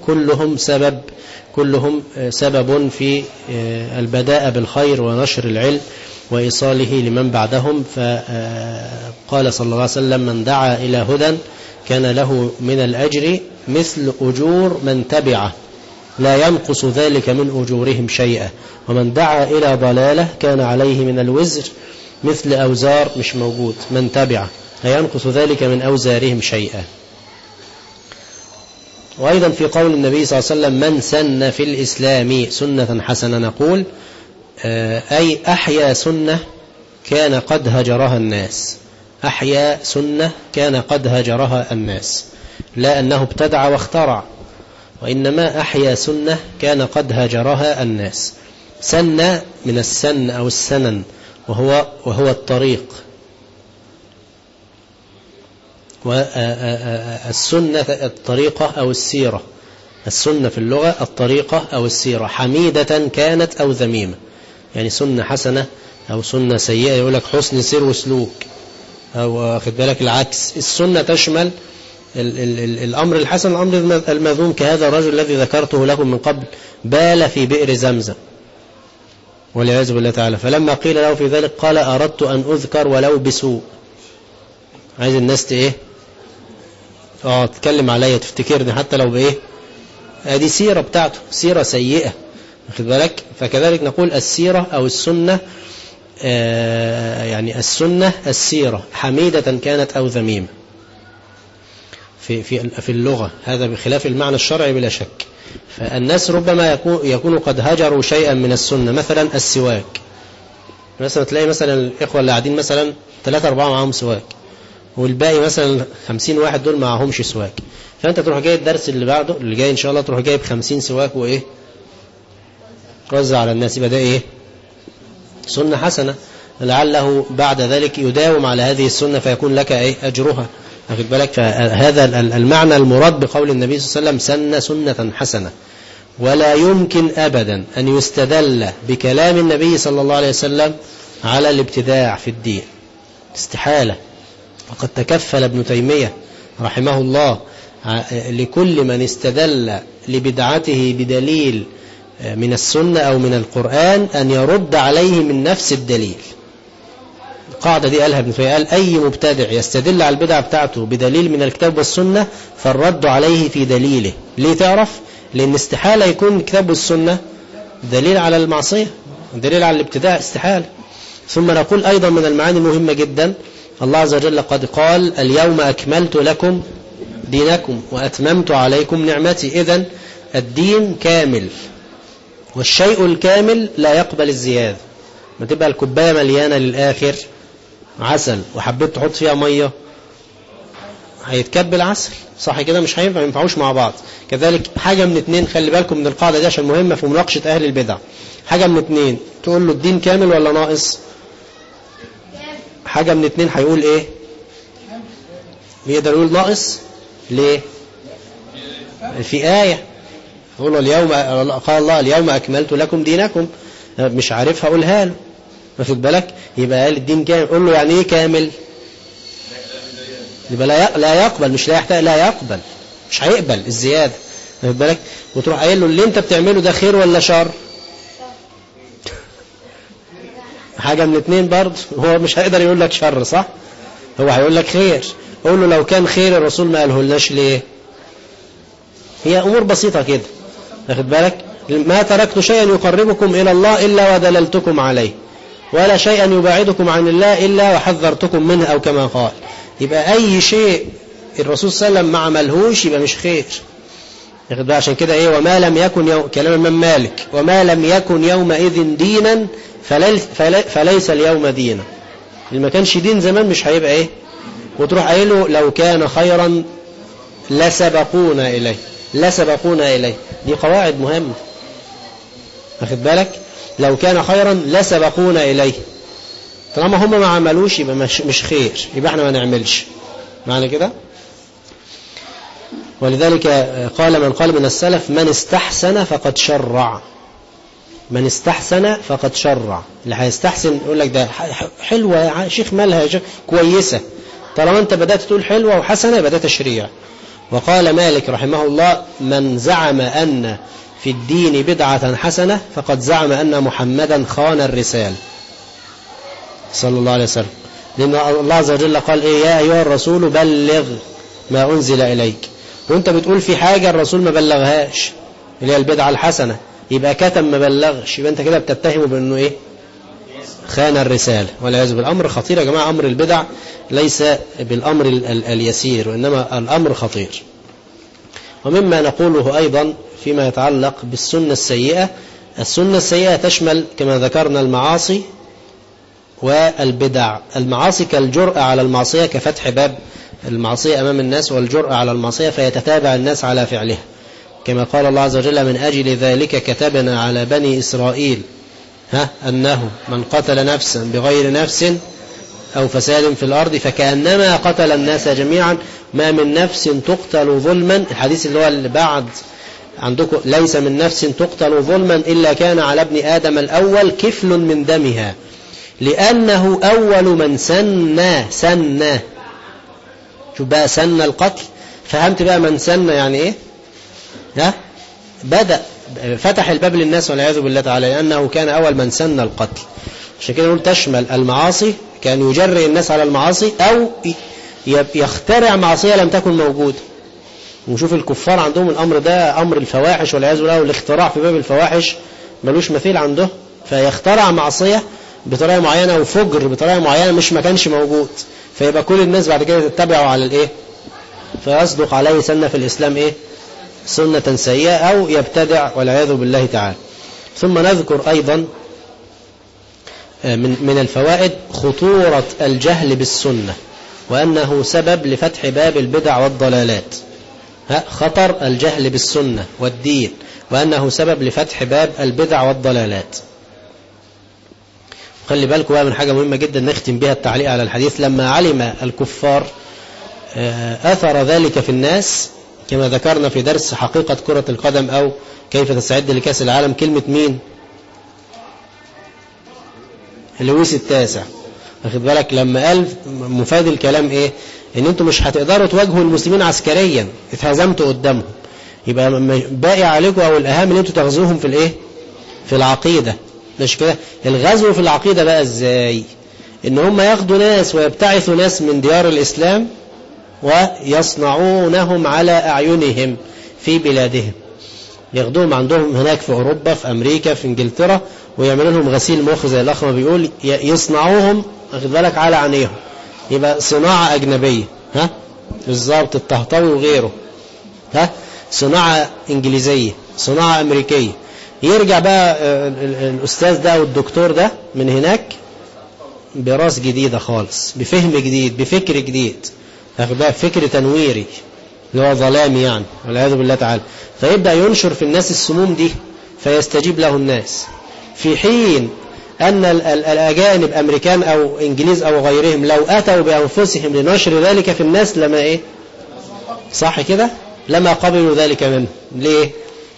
كلهم سبب في البداء بالخير ونشر العلم وإيصاله لمن بعدهم. فقال صلى الله عليه وسلم: من دعا إلى هدى كان له من الأجر مثل أجور من تبعه لا ينقص ذلك من أجورهم شيئا، ومن دعا إلى ضلالة كان عليه من الوزر مثل أوزار مش موجود من تبعه لا ينقص ذلك من أوزارهم شيئا. وأيضا في قول النبي صلى الله عليه وسلم: من سن في الإسلام سنة حسنة، نقول أي أحيا سنة كان قد هجرها الناس. أحيا سنة كان قد هجرها الناس، لا أنه ابتدع واخترع، وإنما أحيا سنة كان قد هجرها الناس. سن من السن أو السنن وهو الطريق. والسنة الطريقة أو السيرة. السنة في اللغة الطريقة أو السيرة، حميدة كانت أو ذميمة. يعني سنة حسنة أو سنة سيئة، يقول لك حسن سير وسلوك، أو خد بالك العكس. السنة تشمل الأمر الحسن الأمر المذموم، كهذا الرجل الذي ذكرته لكم من قبل بال في بئر زمزم والعياذ بالله تعالى، فلما قيل له في ذلك قال: أردت أن أذكر ولو بسوء. عايز الناس إيه؟ تتكلم عليا تفتكرني حتى لو بإيه؟ دي سيرة بتاعته، سيرة سيئة، خد بالك. فكذلك نقول السيرة أو السنة، يعني السنة السيرة حميدة كانت أو ذميمة في اللغة، هذا بخلاف المعنى الشرعي بلا شك. فالناس ربما يكونوا قد هجروا شيئا من السنة، مثلا السواك. مثلا تلاقي مثلا الإخوة اللي قاعدين مثلا 3-4 معهم سواك، والباقي مثلا 50 واحد دول معهمش سواك. فأنت تروح جاي الدرس اللي بعده اللي جاي إن شاء الله تروح جايب 50 سواك وإيه توزع على الناس. يبقى ده إيه؟ سنة حسنة، لعله بعد ذلك يداوم على هذه السنة فيكون لك إيه؟ أجرها، أخذ بالك. فهذا المعنى المراد بقول النبي صلى الله عليه وسلم: سن سنة حسنة. ولا يمكن أبدا أن يستدل بكلام النبي صلى الله عليه وسلم على الابتداع في الدين، استحالة. وقد تكفل ابن تيمية رحمه الله لكل من استدل لبدعته بدليل من السنة أو من القرآن أن يرد عليه من نفس الدليل. القاعدة دي قالها ابن تيمية، قال: أي مبتدع يستدل على البدعة بتاعته بدليل من الكتاب والسنة فالرد عليه في دليله. ليه تعرف؟ لأن استحالة يكون الكتاب والسنة دليل على المعصية، دليل على الابتداع، استحالة. ثم نقول أيضا من المعاني المهمة جدا، الله عز وجل قد قال: اليوم أكملت لكم دينكم وأتممت عليكم نعمتي. إذن الدين كامل، والشيء الكامل لا يقبل الزيادة. ما تبقى الكوباية مليانة للآخر عسل وحبيت تحط فيها مية هيتكب العسل، صح كده؟ مش هينفع، ما ينفعوش مع بعض. كذلك حاجة من اتنين، خلي بالكم من القاعدة دي عشان مهمة في مناقشة أهل البدع. حاجة من اتنين، تقول له الدين كامل ولا ناقص؟ حاجة من اتنين هيقول ايه؟ يقدر يقول ناقص. ليه؟ في آية يقول اليوم قال الله اليوم أكملت لكم دينكم، مش عارفها أقولها له، واخد بالك؟ يبقى قال الدين كامل، قول له يعني ايه كامل؟ يبقى لا يقبل، مش لا يحتاج، لا يقبل، مش هيقبل الزيادة، واخد بالك؟ وتروح قايل له اللي انت بتعمله ده خير ولا شر؟ حاجة من اتنين برضه، هو مش هيقدر يقول لك شر، صح؟ هو هيقول لك خير. قول له لو كان خير الرسول ما قاله لناش ليه؟ هي أمور بسيطة كده، واخد بالك؟ ما تركت شيئا يقربكم إلى الله إلا ودللتكم عليه، ولا شيئا يباعدكم عن الله إلا وحذرتكم منه، أو كما قال. يبقى أي شيء الرسول صلى الله عليه وسلم ما عملهوش يبقى مش خير، واخد بالك؟ عشان كده إيه؟ وما لم يكن كلام الإمام مالك، وما لم يكن يومئذ دينا فليس اليوم دينا. اللي ما كانش دين زمان مش هيبقى إيه؟ وتروح قايله لو كان خيرا لسبقونا إليه، لسبقونا إليه. دي قواعد مهمة، واخد بالك؟ لو كان خيرا لسبقونا إليه، طالما هم ما عملوش يبقى مش خير، يبقى احنا ما نعملش، معنى كده. ولذلك قال من قال من السلف من استحسن فقد شرع، من استحسن فقد شرع. اللي هيستحسن يقول لك ده حلوة يا شيخ، مالها يا شيخ، كويسة، طالما انت بدأت تقول حلوة وحسنة يبقى ده تشريع. وقال مالك رحمه الله من زعم أن في الدين بدعة حسنة فقد زعم أن محمدا خان الرسالة صلى الله عليه وسلم، لأن الله عز وجل قال إيه؟ يا أيها الرسول بلغ ما أنزل إليك، وانت بتقول في حاجة الرسول ما بلغهاش اللي هي البدعة الحسنة، يبقى كتم ما بلغش، يبقى انت كده بتتهمه بأنه إيه؟ خان الرسالة. والعياذ بالله. الأمر خطير يا جماعة، أمر البدع ليس بالأمر اليسير، وإنما الأمر خطير. ومما نقوله أيضا فيما يتعلق بالسنة السيئة، السنة السيئة تشمل كما ذكرنا المعاصي والبدع. المعاصي كالجرأة على المعصية، كفتح باب المعصية أمام الناس والجرأة على المعصية فيتتابع الناس على فعلها، كما قال الله عز وجل من أجل ذلك كتبنا على بني إسرائيل أنه من قتل نفسا بغير نفس أو فساد في الأرض فكأنما قتل الناس جميعا ما من نفس تقتل ظلما. الحديث اللي هو اللي بعد عندكم ليس من نفس تقتل ظلما إلا كان على ابن آدم الأول كفل من دمها لأنه أول من سن. شوف بقى سن القتل، فهمت بقى من سن يعني إيه؟ بدأ فتح الباب للناس والعياذ بالله تعالى، لأنه كان أول من سن القتل. عشان كده نقول تشمل المعاصي، كان يجرئ الناس على المعاصي أو يخترع معصية لم تكن موجودة. ونشوف الكفار عندهم الأمر ده أمر الفواحش والعياذ بالله، والاختراع في باب الفواحش ملوش مثيل عنده، فيخترع معصية بطريقة معينة وفجر بطريقة معينة مش ما كانش موجود، فيبقى كل الناس بعد كده تتبعوا على الإيه؟ فيصدق عليه سنة في الإسلام إيه؟ سنة سيئة، أو يبتدع والعياذ بالله تعالى. ثم نذكر أيضا من الفوائد خطورة الجهل بالسنة، وأنه سبب لفتح باب البدع والضلالات. خطر الجهل بالسنة والدين، وأنه سبب لفتح باب البدع والضلالات. خلي بالكم بقى من حاجة مهمة جدا نختم بها التعليق على الحديث. لما علم الكفار أثر ذلك في الناس، كما ذكرنا في درس حقيقة كرة القدم أو كيف تستعد لكأس العالم، كلمة مين؟ لويس التاسع، واخد بالك؟ لما قال مفاد الكلام إيه؟ إن أنتم مش هتقدروا تواجهوا المسلمين عسكريا، اتهزمتوا قدامهم، يبقى باقي عليكم أو الأهم إن أنتم تغزوهم في الإيه؟ في العقيدة. مش كده؟ الغزو في العقيدة بقى إزاي؟ إن هم ياخدوا ناس ويبتعثوا ناس من ديار الإسلام ويصنعونهم على أعينهم في بلادهم، ياخدوهم عندهم هناك في أوروبا، في أمريكا، في إنجلترا، ويعملوا لهم غسيل مخ زي الأخ ما بيقول، يصنعوهم واخد بالك على عينيهم، يبقى صناعة أجنبية. بالظبط، الطهطاوي وغيره. صناعة إنجليزية، صناعة أمريكية. يرجع بقى الأستاذ ده والدكتور ده من هناك براس جديدة خالص، بفهم جديد، بفكر جديد، بقى فكر تنويري اللي هو ظلامي يعني والعياذ بالله تعالى. فيبدأ ينشر في الناس السموم دي فيستجيب له الناس، في حين أن الأجانب أمريكان أو إنجليز أو غيرهم لو أتوا بأنفسهم لنشر ذلك في الناس لما إيه؟ صح كده؟ لما قبلوا ذلك منه. ليه؟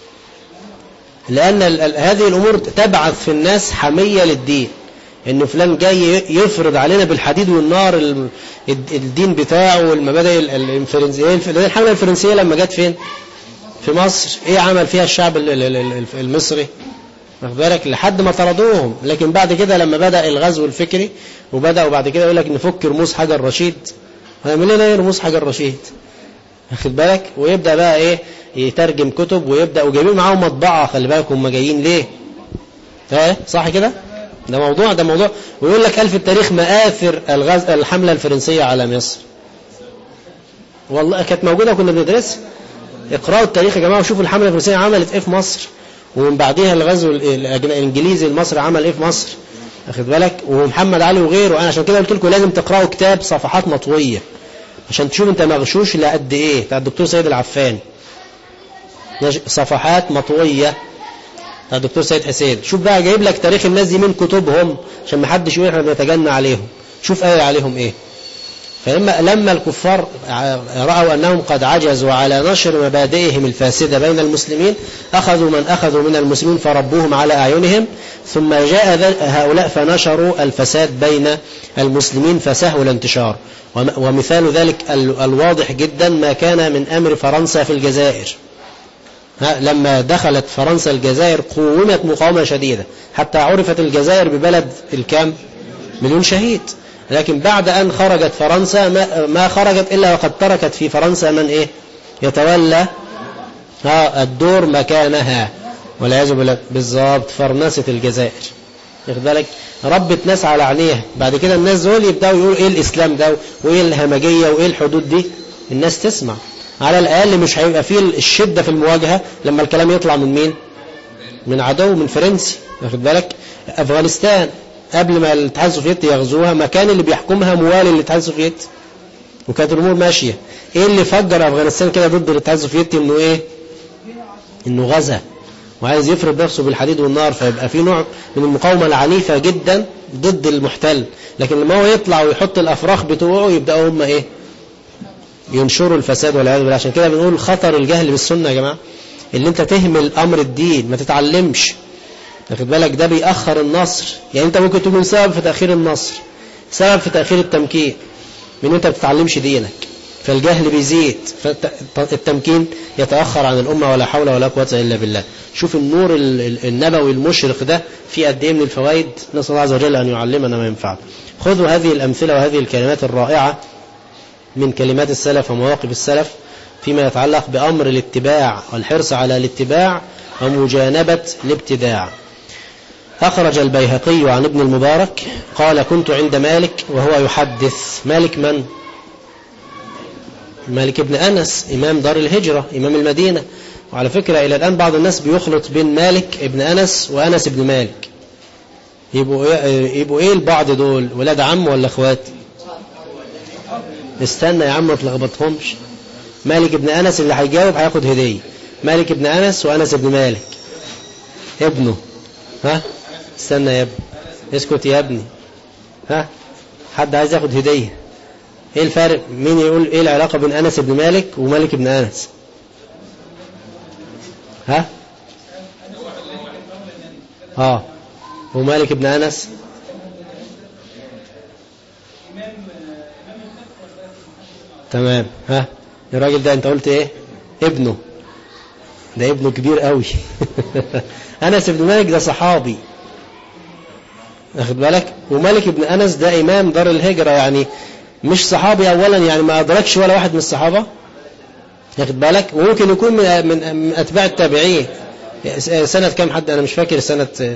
لأن هذه الأمور تبعث في الناس حمية للدين، إنه فلان جاي يفرض علينا بالحديد والنار الدين بتاعه والمبادئ الفرنسية. الحملة الفرنسية لما جت فين؟ في مصر. إيه عمل فيها الشعب المصري؟ واخد بالك؟ لحد ما طردوهم. لكن بعد كده لما بدأ الغزو الفكري وبدأوا بعد كده يقول لك نفك رموز حجر رشيد، هنعمل لنا ايه رموز حجر رشيد؟ واخد بالك؟ ويبدأ بقى ايه يترجم كتب، ويبدأ وجايبين معاهم مطبعة. خلي بالك هم جايين ليه؟ صح كده؟ ده موضوع. ويقول لك في التاريخ مآثر الحملة الفرنسية على مصر. والله كانت موجودة وكنا بندرسها. اقرأوا التاريخ يا جماعة وشوفوا الحملة الفرنسية عملت ايه في مصر، ومن بعدها الغزو الانجليزي لمصر عمل ايه في مصر. واخد بالك؟ ومحمد علي وغيره. انا عشان كده قلت لكم لازم تقرأوا كتاب صفحات مطوية عشان تشوف انت مغشوش لقد ايه، بتاع الدكتور سيد العفاني، صفحات مطوية بتاع الدكتور سيد حسين. شوف بقى جايب لك تاريخ الناس دي من كتبهم عشان ما حدش يقول احنا بنتجنى عليهم. شوف قال عليهم ايه. لما الكفار رأوا أنهم قد عجزوا على نشر مبادئهم الفاسدة بين المسلمين، أخذوا من أخذوا من المسلمين فربوهم على أعينهم، ثم جاء هؤلاء فنشروا الفساد بين المسلمين فسهل الانتشار. ومثال ذلك الواضح جدا ما كان من أمر فرنسا في الجزائر. لما دخلت فرنسا الجزائر قومت مقاومة شديدة حتى عرفت الجزائر ببلد الكام؟ 1,000,000 شهيد. لكن بعد أن خرجت فرنسا ما خرجت إلا وقد تركت في فرنسا من إيه؟ يتولى الدور مكانها والعياذ بالله. بالضبط فرنسة الجزائر. ياخد بالك؟ ربت ناس على عينيها. بعد كده الناس دول يبدأوا يقولوا إيه الإسلام ده وإيه الهمجية وإيه الحدود دي. الناس تسمع. على الأقل مش هيبقى فيه الشدة في المواجهة لما الكلام يطلع من مين؟ من عدو، من فرنسي. ياخد بالك؟ أفغانستان قبل ما الاتحاد السوفيتي يغزوها ما كان اللي بيحكمها موالي للاتحاد السوفيتي، وكانت الامور ماشيه. ايه اللي فجر افغانستان كده ضد الاتحاد السوفيتي؟ انه ايه؟ انه غزا وعايز يفرض نفسه بالحديد والنار، فيبقى في نوع من المقاومه العنيفه جدا ضد المحتل. لكن لما هو يطلع ويحط الافراخ بتوعه يبداوا هم ايه؟ ينشروا الفساد والعياذ بالله. عشان كده بنقول خطر الجهل بالسنه يا جماعه، اللي انت تهمل امر الدين ما تتعلمش. واخد بالك؟ ده بيأخر النصر. يعني انت ممكن تكون سبب في تأخير النصر، سبب في تأخير التمكين، من انت بتتعلمش دينك، فالجهل بيزيد، فالتمكين يتأخر عن الأمة. ولا حول ولا قوة إلا بالله. شوف النور النبوي المشرق ده في قد ايه من الفوائد. نسأل الله عز وجل أن يعلمنا ما ينفعنا. خذوا هذه الأمثلة وهذه الكلمات الرائعة من كلمات السلف ومواقف السلف فيما يتعلق بأمر الاتباع والحرص على الاتباع ومجانبة الابتداع. أخرج البيهقي عن ابن المبارك قال كنت عند مالك وهو يحدث. مالك من؟ مالك ابن أنس إمام دار الهجرة، إمام المدينة. وعلى فكرة إلى الآن بعض الناس بيخلط بين مالك ابن أنس وأنس ابن مالك. يبقوا إيه البعض دول؟ ولاد عم ولا أخوات؟ استنى يا عم ما تلخبطهمش. مالك ابن أنس اللي هيجاوب هياخد هدية. مالك ابن أنس وأنس ابن مالك ابنه. استنى يا ابني، اسكت يا ابني. حد عايز ياخد هدية. ايه الفرق؟ مين يقول ايه العلاقة بين أنس ابن مالك ومالك ابن أنس؟ ومالك ابن أنس تمام. الراجل ده انت قلت ايه؟ ابنه. ده ابنه كبير قوي. أنس ابن مالك ده صحابي، واخد بالك؟ ومالك ابن أنس ده إمام دار الهجرة، يعني مش صحابي أولا، يعني ما أدركش ولا واحد من الصحابة، واخد بالك؟ وممكن يكون من أتباع التابعين. سنة كام حد؟ أنا مش فاكر سنة.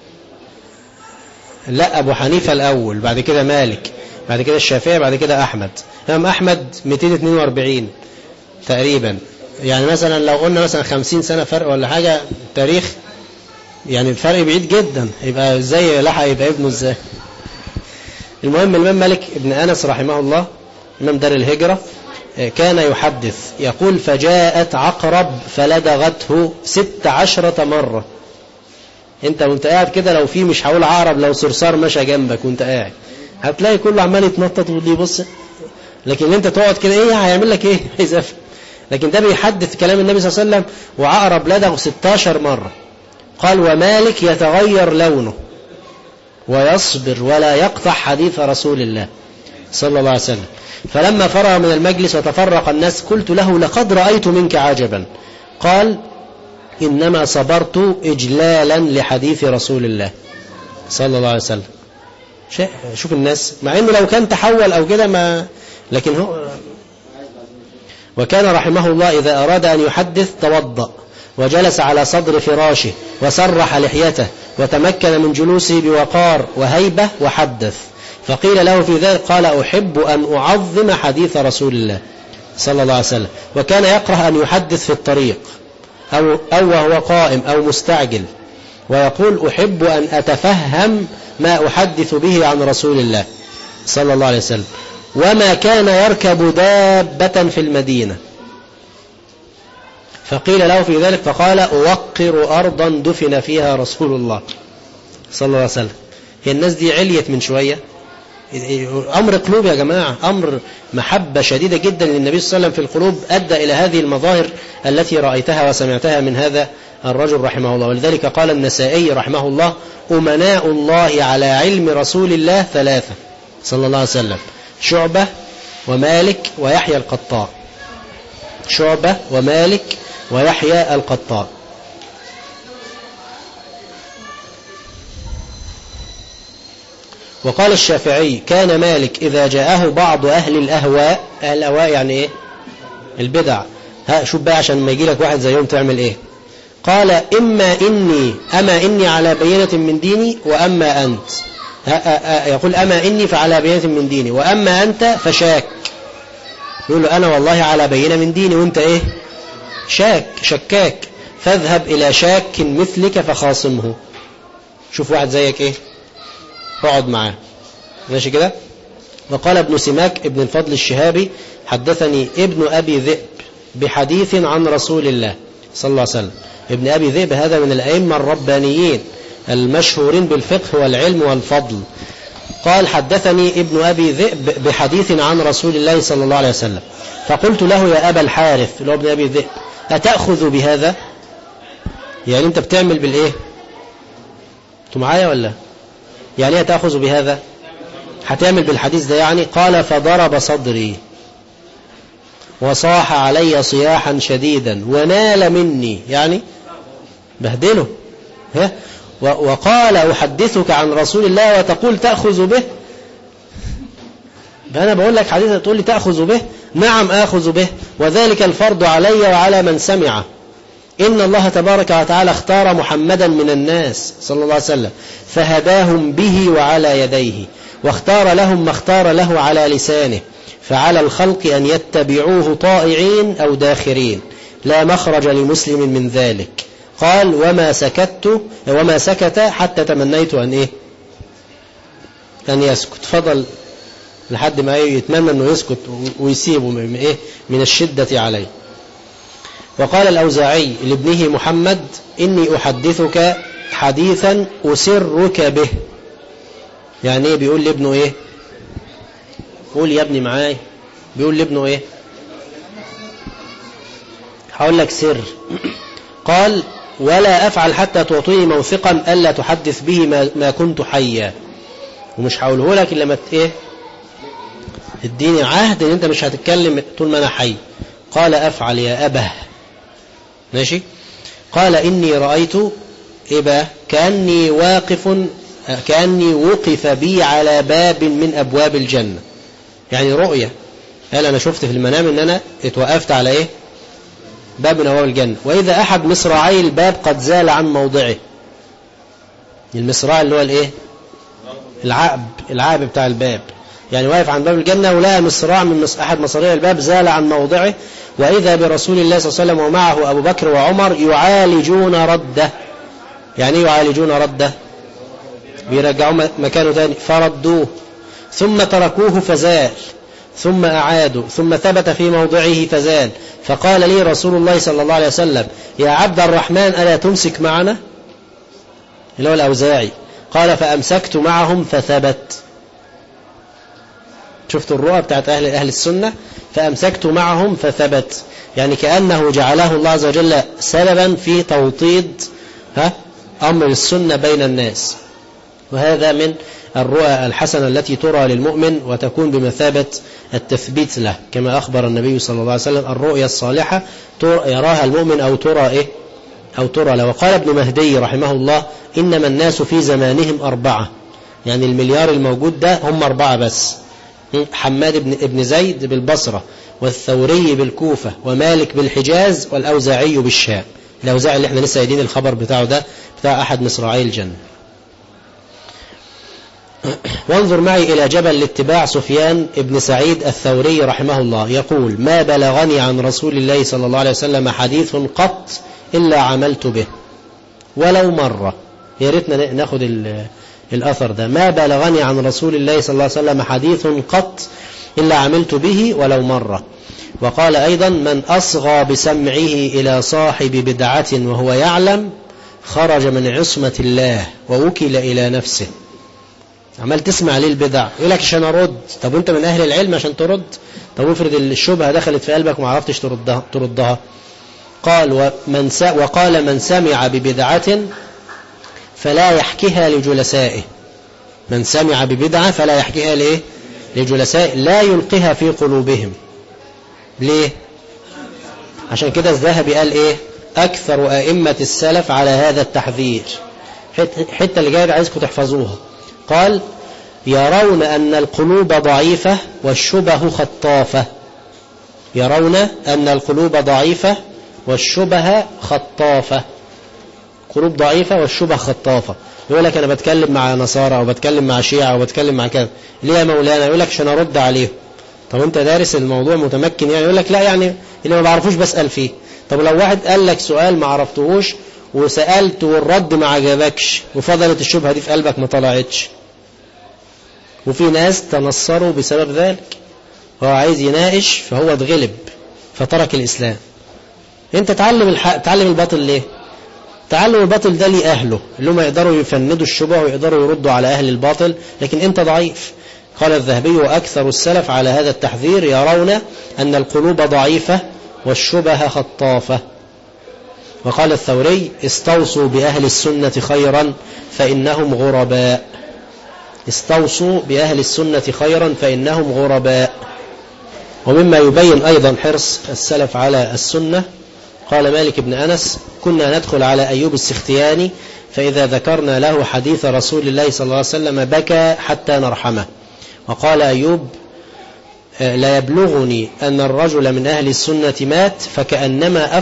لا، أبو حنيفة الأول، بعد كده مالك، بعد كده الشافعي، بعد كده أحمد. إمام أحمد 242 تقريبا، يعني مثلا لو قلنا مثلا 50 سنة فرق ولا حاجة تاريخ، يعني الفرق بعيد جدا، يبقى ازاي لحق يبقى ابنه ازاي؟ المهم الإمام مالك ابن أنس رحمه الله إمام دار الهجرة كان يحدث يقول: فجاءت عقرب فلدغته 16 مرة. انت وانت قاعد كده، لو في مش هقول عقرب، لو صرصار ماشى جنبك وانت قاعد هتلاقي كله عمال يتنطط واللي يبص، لكن انت تقعد كده ايه هيعمل لك ايه؟ لكن ده بيحدث كلام النبي صلى الله عليه وسلم، وعقرب لدغه 16 مرة. قال: ومالك يتغير لونه ويصبر ولا يقطع حديث رسول الله صلى الله عليه وسلم. فلما فرغ من المجلس وتفرق الناس قلت له: لقد رأيت منك عجبا. قال: إنما صبرت إجلالا لحديث رسول الله صلى الله عليه وسلم. شوف الناس، مع إنه لو كان تحول أو كده ما، لكن هو. وكان رحمه الله إذا أراد أن يحدث توضأ وجلس على صدر فراشه وسرح لحيته وتمكن من جلوسه بوقار وهيبة وحدث. فقيل له في ذلك قال: أحب أن أعظم حديث رسول الله صلى الله عليه وسلم. وكان يكره أن يحدث في الطريق أو وهو قائم أو مستعجل، ويقول: أحب أن أتفهم ما أحدث به عن رسول الله صلى الله عليه وسلم. وما كان يركب دابة في المدينة. فقيل له في ذلك فقال: أوقر أرضا دفن فيها رسول الله صلى الله عليه وسلم. هي الناس دي عليت من شوية، أمر قلوب يا جماعة، أمر محبة شديدة جدا للنبي صلى الله عليه وسلم في القلوب أدى إلى هذه المظاهر التي رأيتها وسمعتها من هذا الرجل رحمه الله. ولذلك قال النسائي رحمه الله: أمناء الله على علم رسول الله 3 صلى الله عليه وسلم: شعبة ومالك ويحيى القطان. شعبة ومالك ويحيى القطان. وقال الشافعي: كان مالك إذا جاءه بعض أهل الأهواء، أهل الأهواء يعني إيه؟ البدع. شوف بقى عشان ما يجي لك واحد زيهم تعمل إيه؟ قال: أما إني على بينة من ديني وأما أنت. يقول: أما إني فعلى بينة من ديني وأما أنت فشاك. يقول له: أنا والله على بينة من ديني وأنت إيه؟ شكاك. فاذهب إلى شاك مثلك فخاصمه. شوف واحد زيك إيه؟ اقعد معاه، ماشي كده. وقال ابن سماك ابن الفضل الشهابي: حدثني ابن أبي ذئب بحديث عن رسول الله صلى الله عليه وسلم. ابن أبي ذئب هذا من الأئمة الربانيين المشهورين بالفقه والعلم والفضل. قال: حدثني ابن أبي ذئب بحديث عن رسول الله صلى الله عليه وسلم. فقلت له: يا أبا الحارث، اللي هو ابن أبي ذئب، أتأخذ بهذا؟ يعني أنت بتعمل بالإيه؟ أنتوا معايا ولا؟ يعني تأخذ بهذا؟ هتعمل بالحديث ده يعني؟ قال: فضرب صدري وصاح علي صياحا شديدا ونال مني، يعني بهدله. وقال: أحدثك عن رسول الله وتقول تأخذ به؟ أنا بقول لك حديث تقول لي تأخذ به؟ نعم آخذ به، وذلك الفرض علي وعلى من سمعه. إن الله تبارك وتعالى اختار محمدا من الناس صلى الله عليه وسلم فهداهم به وعلى يديه، واختار لهم ما اختار له على لسانه، فعلى الخلق أن يتبعوه طائعين أو داخرين، لا مخرج لمسلم من ذلك. قال: وما سكت حتى تمنيت أن يسكت. فضل لحد ما يتمنى أنه يسكت ويسيبه من الشدة عليه. وقال الأوزاعي لابنه محمد: إني أحدثك حديثا أسرك به. يعني إيه؟ بيقول لابنه إيه؟ قول يا ابني معاي. بيقول لابنه إيه؟ هقول لك سر. قال: ولا أفعل حتى تعطيني موثقا ألا تحدث به ما كنت حيا، ومش هقوله لك إلا لما إيه؟ اديني عهد إن أنت مش هتتكلم طول ما أنا حي. قال: أفعل يا أبه. ماشي. قال: إني رأيت إبا كأني وقف بي على باب من أبواب الجنة، يعني رؤية. قال: أنا شفت في المنام إن أنا اتوقفت على إيه؟ باب من أبواب الجنة، وإذا أحد مصراعي الباب قد زال عن موضعه. المصراع اللي هو الإيه؟ العقب بتاع الباب. يعني واقف عن باب الجنة ولقى مصراع من أحد مصاريع الباب زال عن موضعه، وإذا برسول الله صلى الله عليه وسلم ومعه أبو بكر وعمر يعالجون رده. يعني يعالجون رده؟ بيرجعوا مكانه تاني، فردوه ثم تركوه فزال، ثم أعادوا، ثم ثبت في موضعه فزال. فقال لي رسول الله صلى الله عليه وسلم: يا عبد الرحمن ألا تمسك معنا؟ اللي هو الأوزاعي. قال: فأمسكت معهم فثبت. شفت الرؤى بتاعت أهل السنة؟ فأمسكت معهم فثبت، يعني كأنه جعله الله عز وجل سببا في توطيد أمر السنة بين الناس. وهذا من الرؤى الحسنة التي ترى للمؤمن وتكون بمثابة التثبيت له، كما أخبر النبي صلى الله عليه وسلم: الرؤيا الصالحة يراها المؤمن أو ترى أو ترى له. وقال ابن مهدي رحمه الله: إنما الناس في زمانهم 4، يعني المليار الموجود ده هم 4 بس: حماد بن زيد بالبصرة، والثوري بالكوفة، ومالك بالحجاز، والأوزاعي بالشام. الأوزاعي اللي احنا لسه قايلين الخبر بتاعه ده بتاع أحد مصراعي الجنة. وانظر معي إلى جبل الاتباع سفيان بن سعيد الثوري رحمه الله يقول: ما بلغني عن رسول الله صلى الله عليه وسلم حديث قط إلا عملت به ولو مرة. يا ريتنا ناخد الأثر ده: ما بلغني عن رسول الله صلى الله عليه وسلم حديث قط إلا عملت به ولو مرة. وقال أيضا: من أصغى بسمعه إلى صاحب بدعة وهو يعلم خرج من عصمة الله ووكل إلى نفسه. عمال تسمع ليه البدع، يقول لك عشان أرد. طب وانت من أهل العلم عشان ترد؟ طب افرض الشبهة دخلت في قلبك وما عرفتش تردها. قال: وقال: من سمع ببدعة فلا يحكيها لجلسائه. من سمع ببدعة فلا يحكيها لجلسائه، لا يلقيها في قلوبهم. ليه؟ عشان كده الذهبي قال أكثر أئمة السلف على هذا التحذير. حتى اللي جاي عايزكم تحفظوها. قال: يرون أن القلوب ضعيفة والشبه خطافة. يرون أن القلوب ضعيفة والشبه خطافة. قلوب ضعيفة والشبه خطافة. يقول لك أنا بتكلم مع نصارى أو بتكلم مع شيعة أو بتكلم مع كذا، ليه يا مولانا؟ يقول لك عشان أرد عليهم. طب أنت دارس الموضوع متمكن يعني؟ يقول لك لا، يعني اللي ما بعرفوش بسأل فيه. طب لو واحد قال لك سؤال ما عرفتهوش وسألت والرد ما عجبكش وفضلت الشبهة دي في قلبك ما طلعتش، وفي ناس تنصروا بسبب ذلك، هو عايز يناقش فهو اتغلب فترك الإسلام. انت تعلم الحق، تعلم الباطل ليه؟ تعلم الباطل ده لأهله اللي هم يقدروا يفندوا الشبهة ويقدروا يردوا على أهل الباطل، لكن انت ضعيف. قال الذهبي: وأكثر السلف على هذا التحذير يرون أن القلوب ضعيفة والشبه خطافة. وقال الثوري: استوصوا بأهل السنة خيرا فإنهم غرباء. استوصوا بأهل السنة خيرا فإنهم غرباء. ومما يبين أيضا حرص السلف على السنة قال مالك بن أنس: كنا ندخل على أيوب السختياني فإذا ذكرنا له حديث رسول الله صلى الله عليه وسلم بكى حتى نرحمه. وقال أيوب: لا يبلغني أن الرجل من أهل السنة مات فكأنما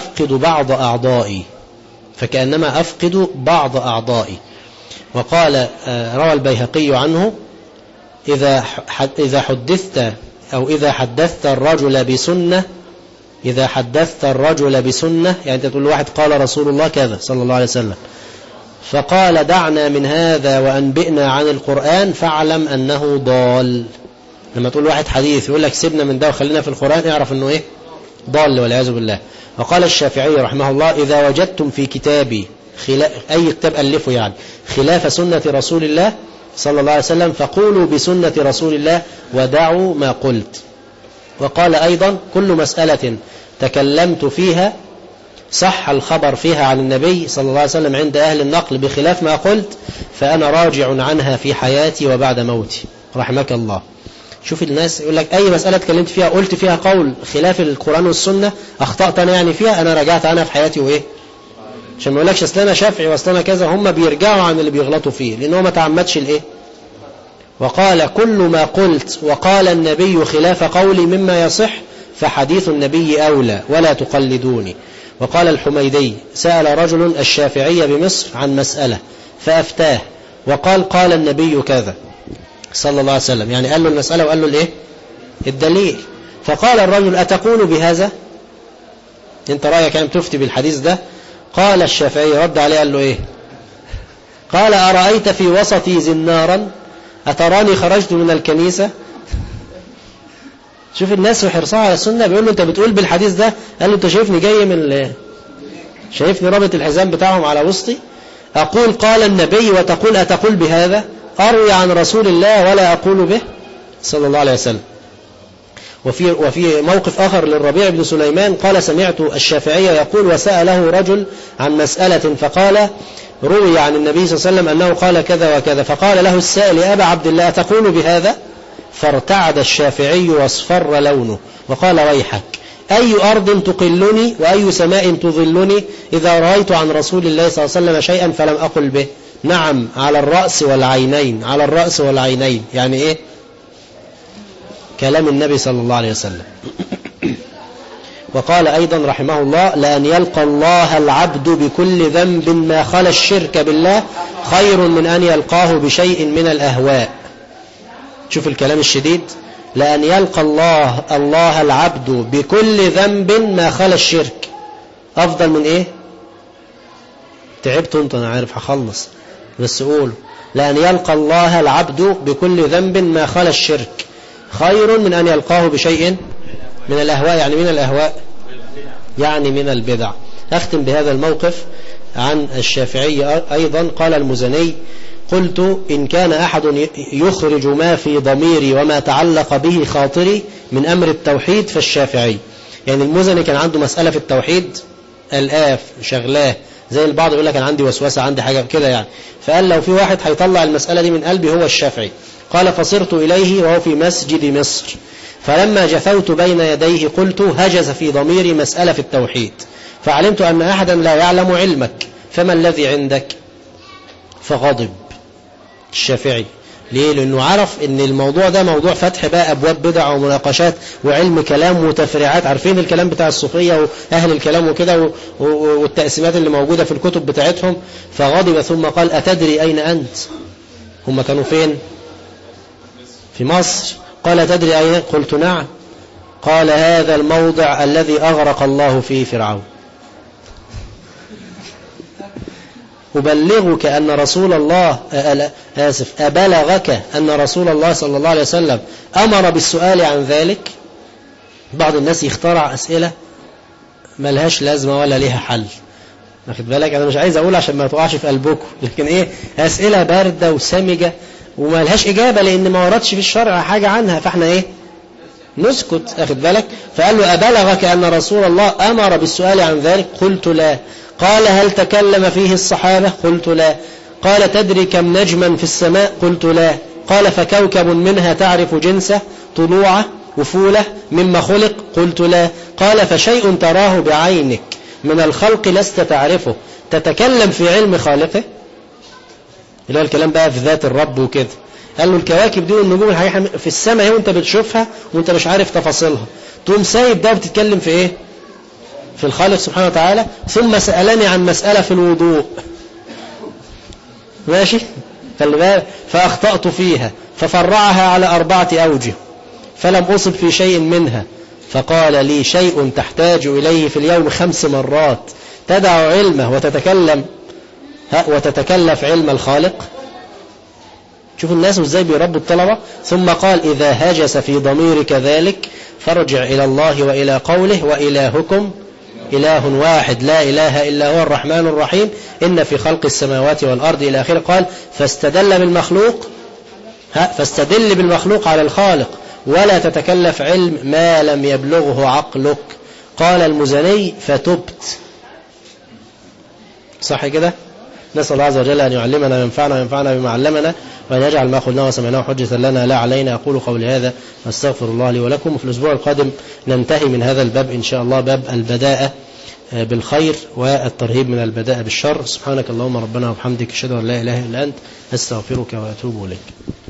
أفقد بعض أعضائي. وقال روى البيهقي عنه: إذا حدثت الرجل بسنة، يعني أنت تقول واحد قال رسول الله كذا صلى الله عليه وسلم، فقال دعنا من هذا وأنبئنا عن القرآن فاعلم أنه ضال. لما تقول واحد حديث يقول لك سيبنا من ده وخلينا في القرآن، اعرف أنه ضال والعياذ بالله. وقال الشافعي رحمه الله: إذا وجدتم في كتابي أي كتاب ألفه يعني خلاف سنة رسول الله صلى الله عليه وسلم فقولوا بسنة رسول الله ودعوا ما قلت. وقال أيضا: كل مسألة تكلمت فيها صح الخبر فيها عن النبي صلى الله عليه وسلم عند أهل النقل بخلاف ما قلت فأنا راجع عنها في حياتي وبعد موتي رحمك الله. شوف الناس يقول لك أي مسألة تكلمت فيها قلت فيها قول خلاف القرآن والسنة أخطأت أنا يعني فيها، أنا رجعت عنها في حياتي عشان ما يقولكش أصلنا شافعي وأصلنا كذا. هم بيرجعوا عن اللي بيغلطوا فيه لأنه ما تعمدش وقال: كل ما قلت وقال النبي خلاف قولي مما يصح فحديث النبي أولى ولا تقلدوني. وقال الحميدي: سأل رجل الشافعي بمصر عن مسألة فأفتاه وقال: قال النبي كذا، صلى الله عليه وسلم، يعني قال له المسألة وقال له الايه الدليل. فقال الرجل أتقول بهذا؟ انت رأيك يعني تفتي بالحديث ده؟ قال الشافعي رد عليه قال له ايه؟ قال أرأيت في وسطي زنارا أتراني خرجت من الكنيسة؟ شوف الناس وحرصها على السنة، بيقول له انت بتقول بالحديث ده؟ قال له انت شايفني جاي من شايفني رابط الحزام بتاعهم على وسطي؟ أقول قال النبي وتقول أتقول بهذا؟ أروي عن رسول الله ولا أقول به صلى الله عليه وسلم. وفي موقف آخر للربيع بن سليمان قال سمعت الشافعي يقول وسأله رجل عن مسألة فقال روي عن النبي صلى الله عليه وسلم أنه قال كذا وكذا، فقال له السائل يا أبا عبد الله تقول بهذا؟ فارتعد الشافعي واصفر لونه وقال ويحك أي أرض تقلني وأي سماء تظلني إذا رأيت عن رسول الله صلى الله عليه وسلم شيئا فلم أقل به؟ نعم على الرأس والعينين، على الرأس والعينين. يعني إيه؟ كلام النبي صلى الله عليه وسلم. وقال أيضا رحمه الله لأن يلقى الله العبد بكل ذنب ما خلا الشرك بالله خير من أن يلقاه بشيء من الأهواء. شوف الكلام الشديد، لأن يلقى الله العبد بكل ذنب ما خلا الشرك أفضل من إيه؟ تعبت أنت أنا عارف هخلص بس قول لأن يلقى الله العبد بكل ذنب ما خلا الشرك خير من أن يلقاه بشيء من الأهواء. يعني من الأهواء يعني من البدع. أختم بهذا الموقف عن الشافعي أيضا. قال المزني قلت إن كان أحد يخرج ما في ضميري وما تعلق به خاطري من أمر التوحيد فالشافعي. يعني المزني كان عنده مسألة في التوحيد الآف شغلاه، زي البعض يقول لك أنا عندي وسوسة عندي حاجة كده يعني، فقال لو في واحد هيطلع المسألة دي من قلبي هو الشافعي. قال فصرت إليه وهو في مسجد مصر فلما جثوت بين يديه قلت هجز في ضميري مسألة في التوحيد فعلمت أن أحدا لا يعلم علمك فما الذي عندك؟ فغضب الشافعي. ليه؟ لأنه عرف أن الموضوع ده موضوع فتح بقى أبواب بدع ومناقشات وعلم كلام وتفريعات. عارفين الكلام بتاع الصوفية وأهل الكلام وكده والتقسيمات اللي موجودة في الكتب بتاعتهم. فغضب ثم قال أتدري أين أنت؟ هم كانوا فين؟ في مصر. قال تدري أين؟ قلت نعم. قال هذا الموضع الذي أغرق الله فيه فرعون. أبلغك أن رسول الله أبلغك أن رسول الله صلى الله عليه وسلم أمر بالسؤال عن ذلك. بعض الناس يخترع أسئلة ملهاش لازمة ولا ليها حل. واخد بالك؟ أنا مش عايز أقول عشان ما تقعش في قلبكم، لكن إيه أسئلة باردة وسمجة وما لهاش إجابة لأن ما وردش في الشرع حاجة عنها، فإحنا إيه نسكت. واخد بالك؟ فقال له أبلغك أن رسول الله أمر بالسؤال عن ذلك؟ قلت لا. قال هل تكلم فيه الصحابة؟ قلت لا. قال تدري كم نجما في السماء؟ قلت لا. قال فكوكب منها تعرف جنسه طلوعه وفوله مما خلق؟ قلت لا. قال فشيء تراه بعينك من الخلق لست تعرفه تتكلم في علم خالقه؟ اللي هو الكلام بقى في ذات الرب وكده. قال له الكواكب دي والنجوم الحقيقة في السماء هي وانت بتشوفها وانت مش عارف تفاصيلها، تقوم سايب ده وبتتكلم في ايه؟ في الخالق سبحانه وتعالى. ثم سألني عن مسألة في الوضوء ماشي فأخطأت فيها ففرعها على 4 أوجه فلم أصب في شيء منها فقال لي شيء تحتاج إليه في اليوم 5 مرات تدع علمه وتتكلف علم الخالق. شوفوا الناس ازاي بيربوا الطلبة. ثم قال إذا هجس في ضميرك ذلك فارجع إلى الله وإلى قوله وإلهكم إله واحد لا إله إلا هو الرحمن الرحيم إن في خلق السماوات والأرض إلى آخره. قال فاستدل بالمخلوق على الخالق ولا تتكلف علم ما لم يبلغه عقلك. قال المزني فتبت. صح كده؟ نسأل الله عز وجل أن يعلمنا وينفعنا وينفعنا بما علمنا وأن يجعل ما قلناه وسمعناه حجة لنا لا علينا. أقول قولي هذا واستغفر الله لي ولكم. وفي الأسبوع القادم ننتهي من هذا الباب إن شاء الله، باب البداءة بالخير والترهيب من البداءة بالشر. سبحانك اللهم ربنا وبحمدك أشهد أن لا إله إلا أنت أستغفرك وأتوب إليك.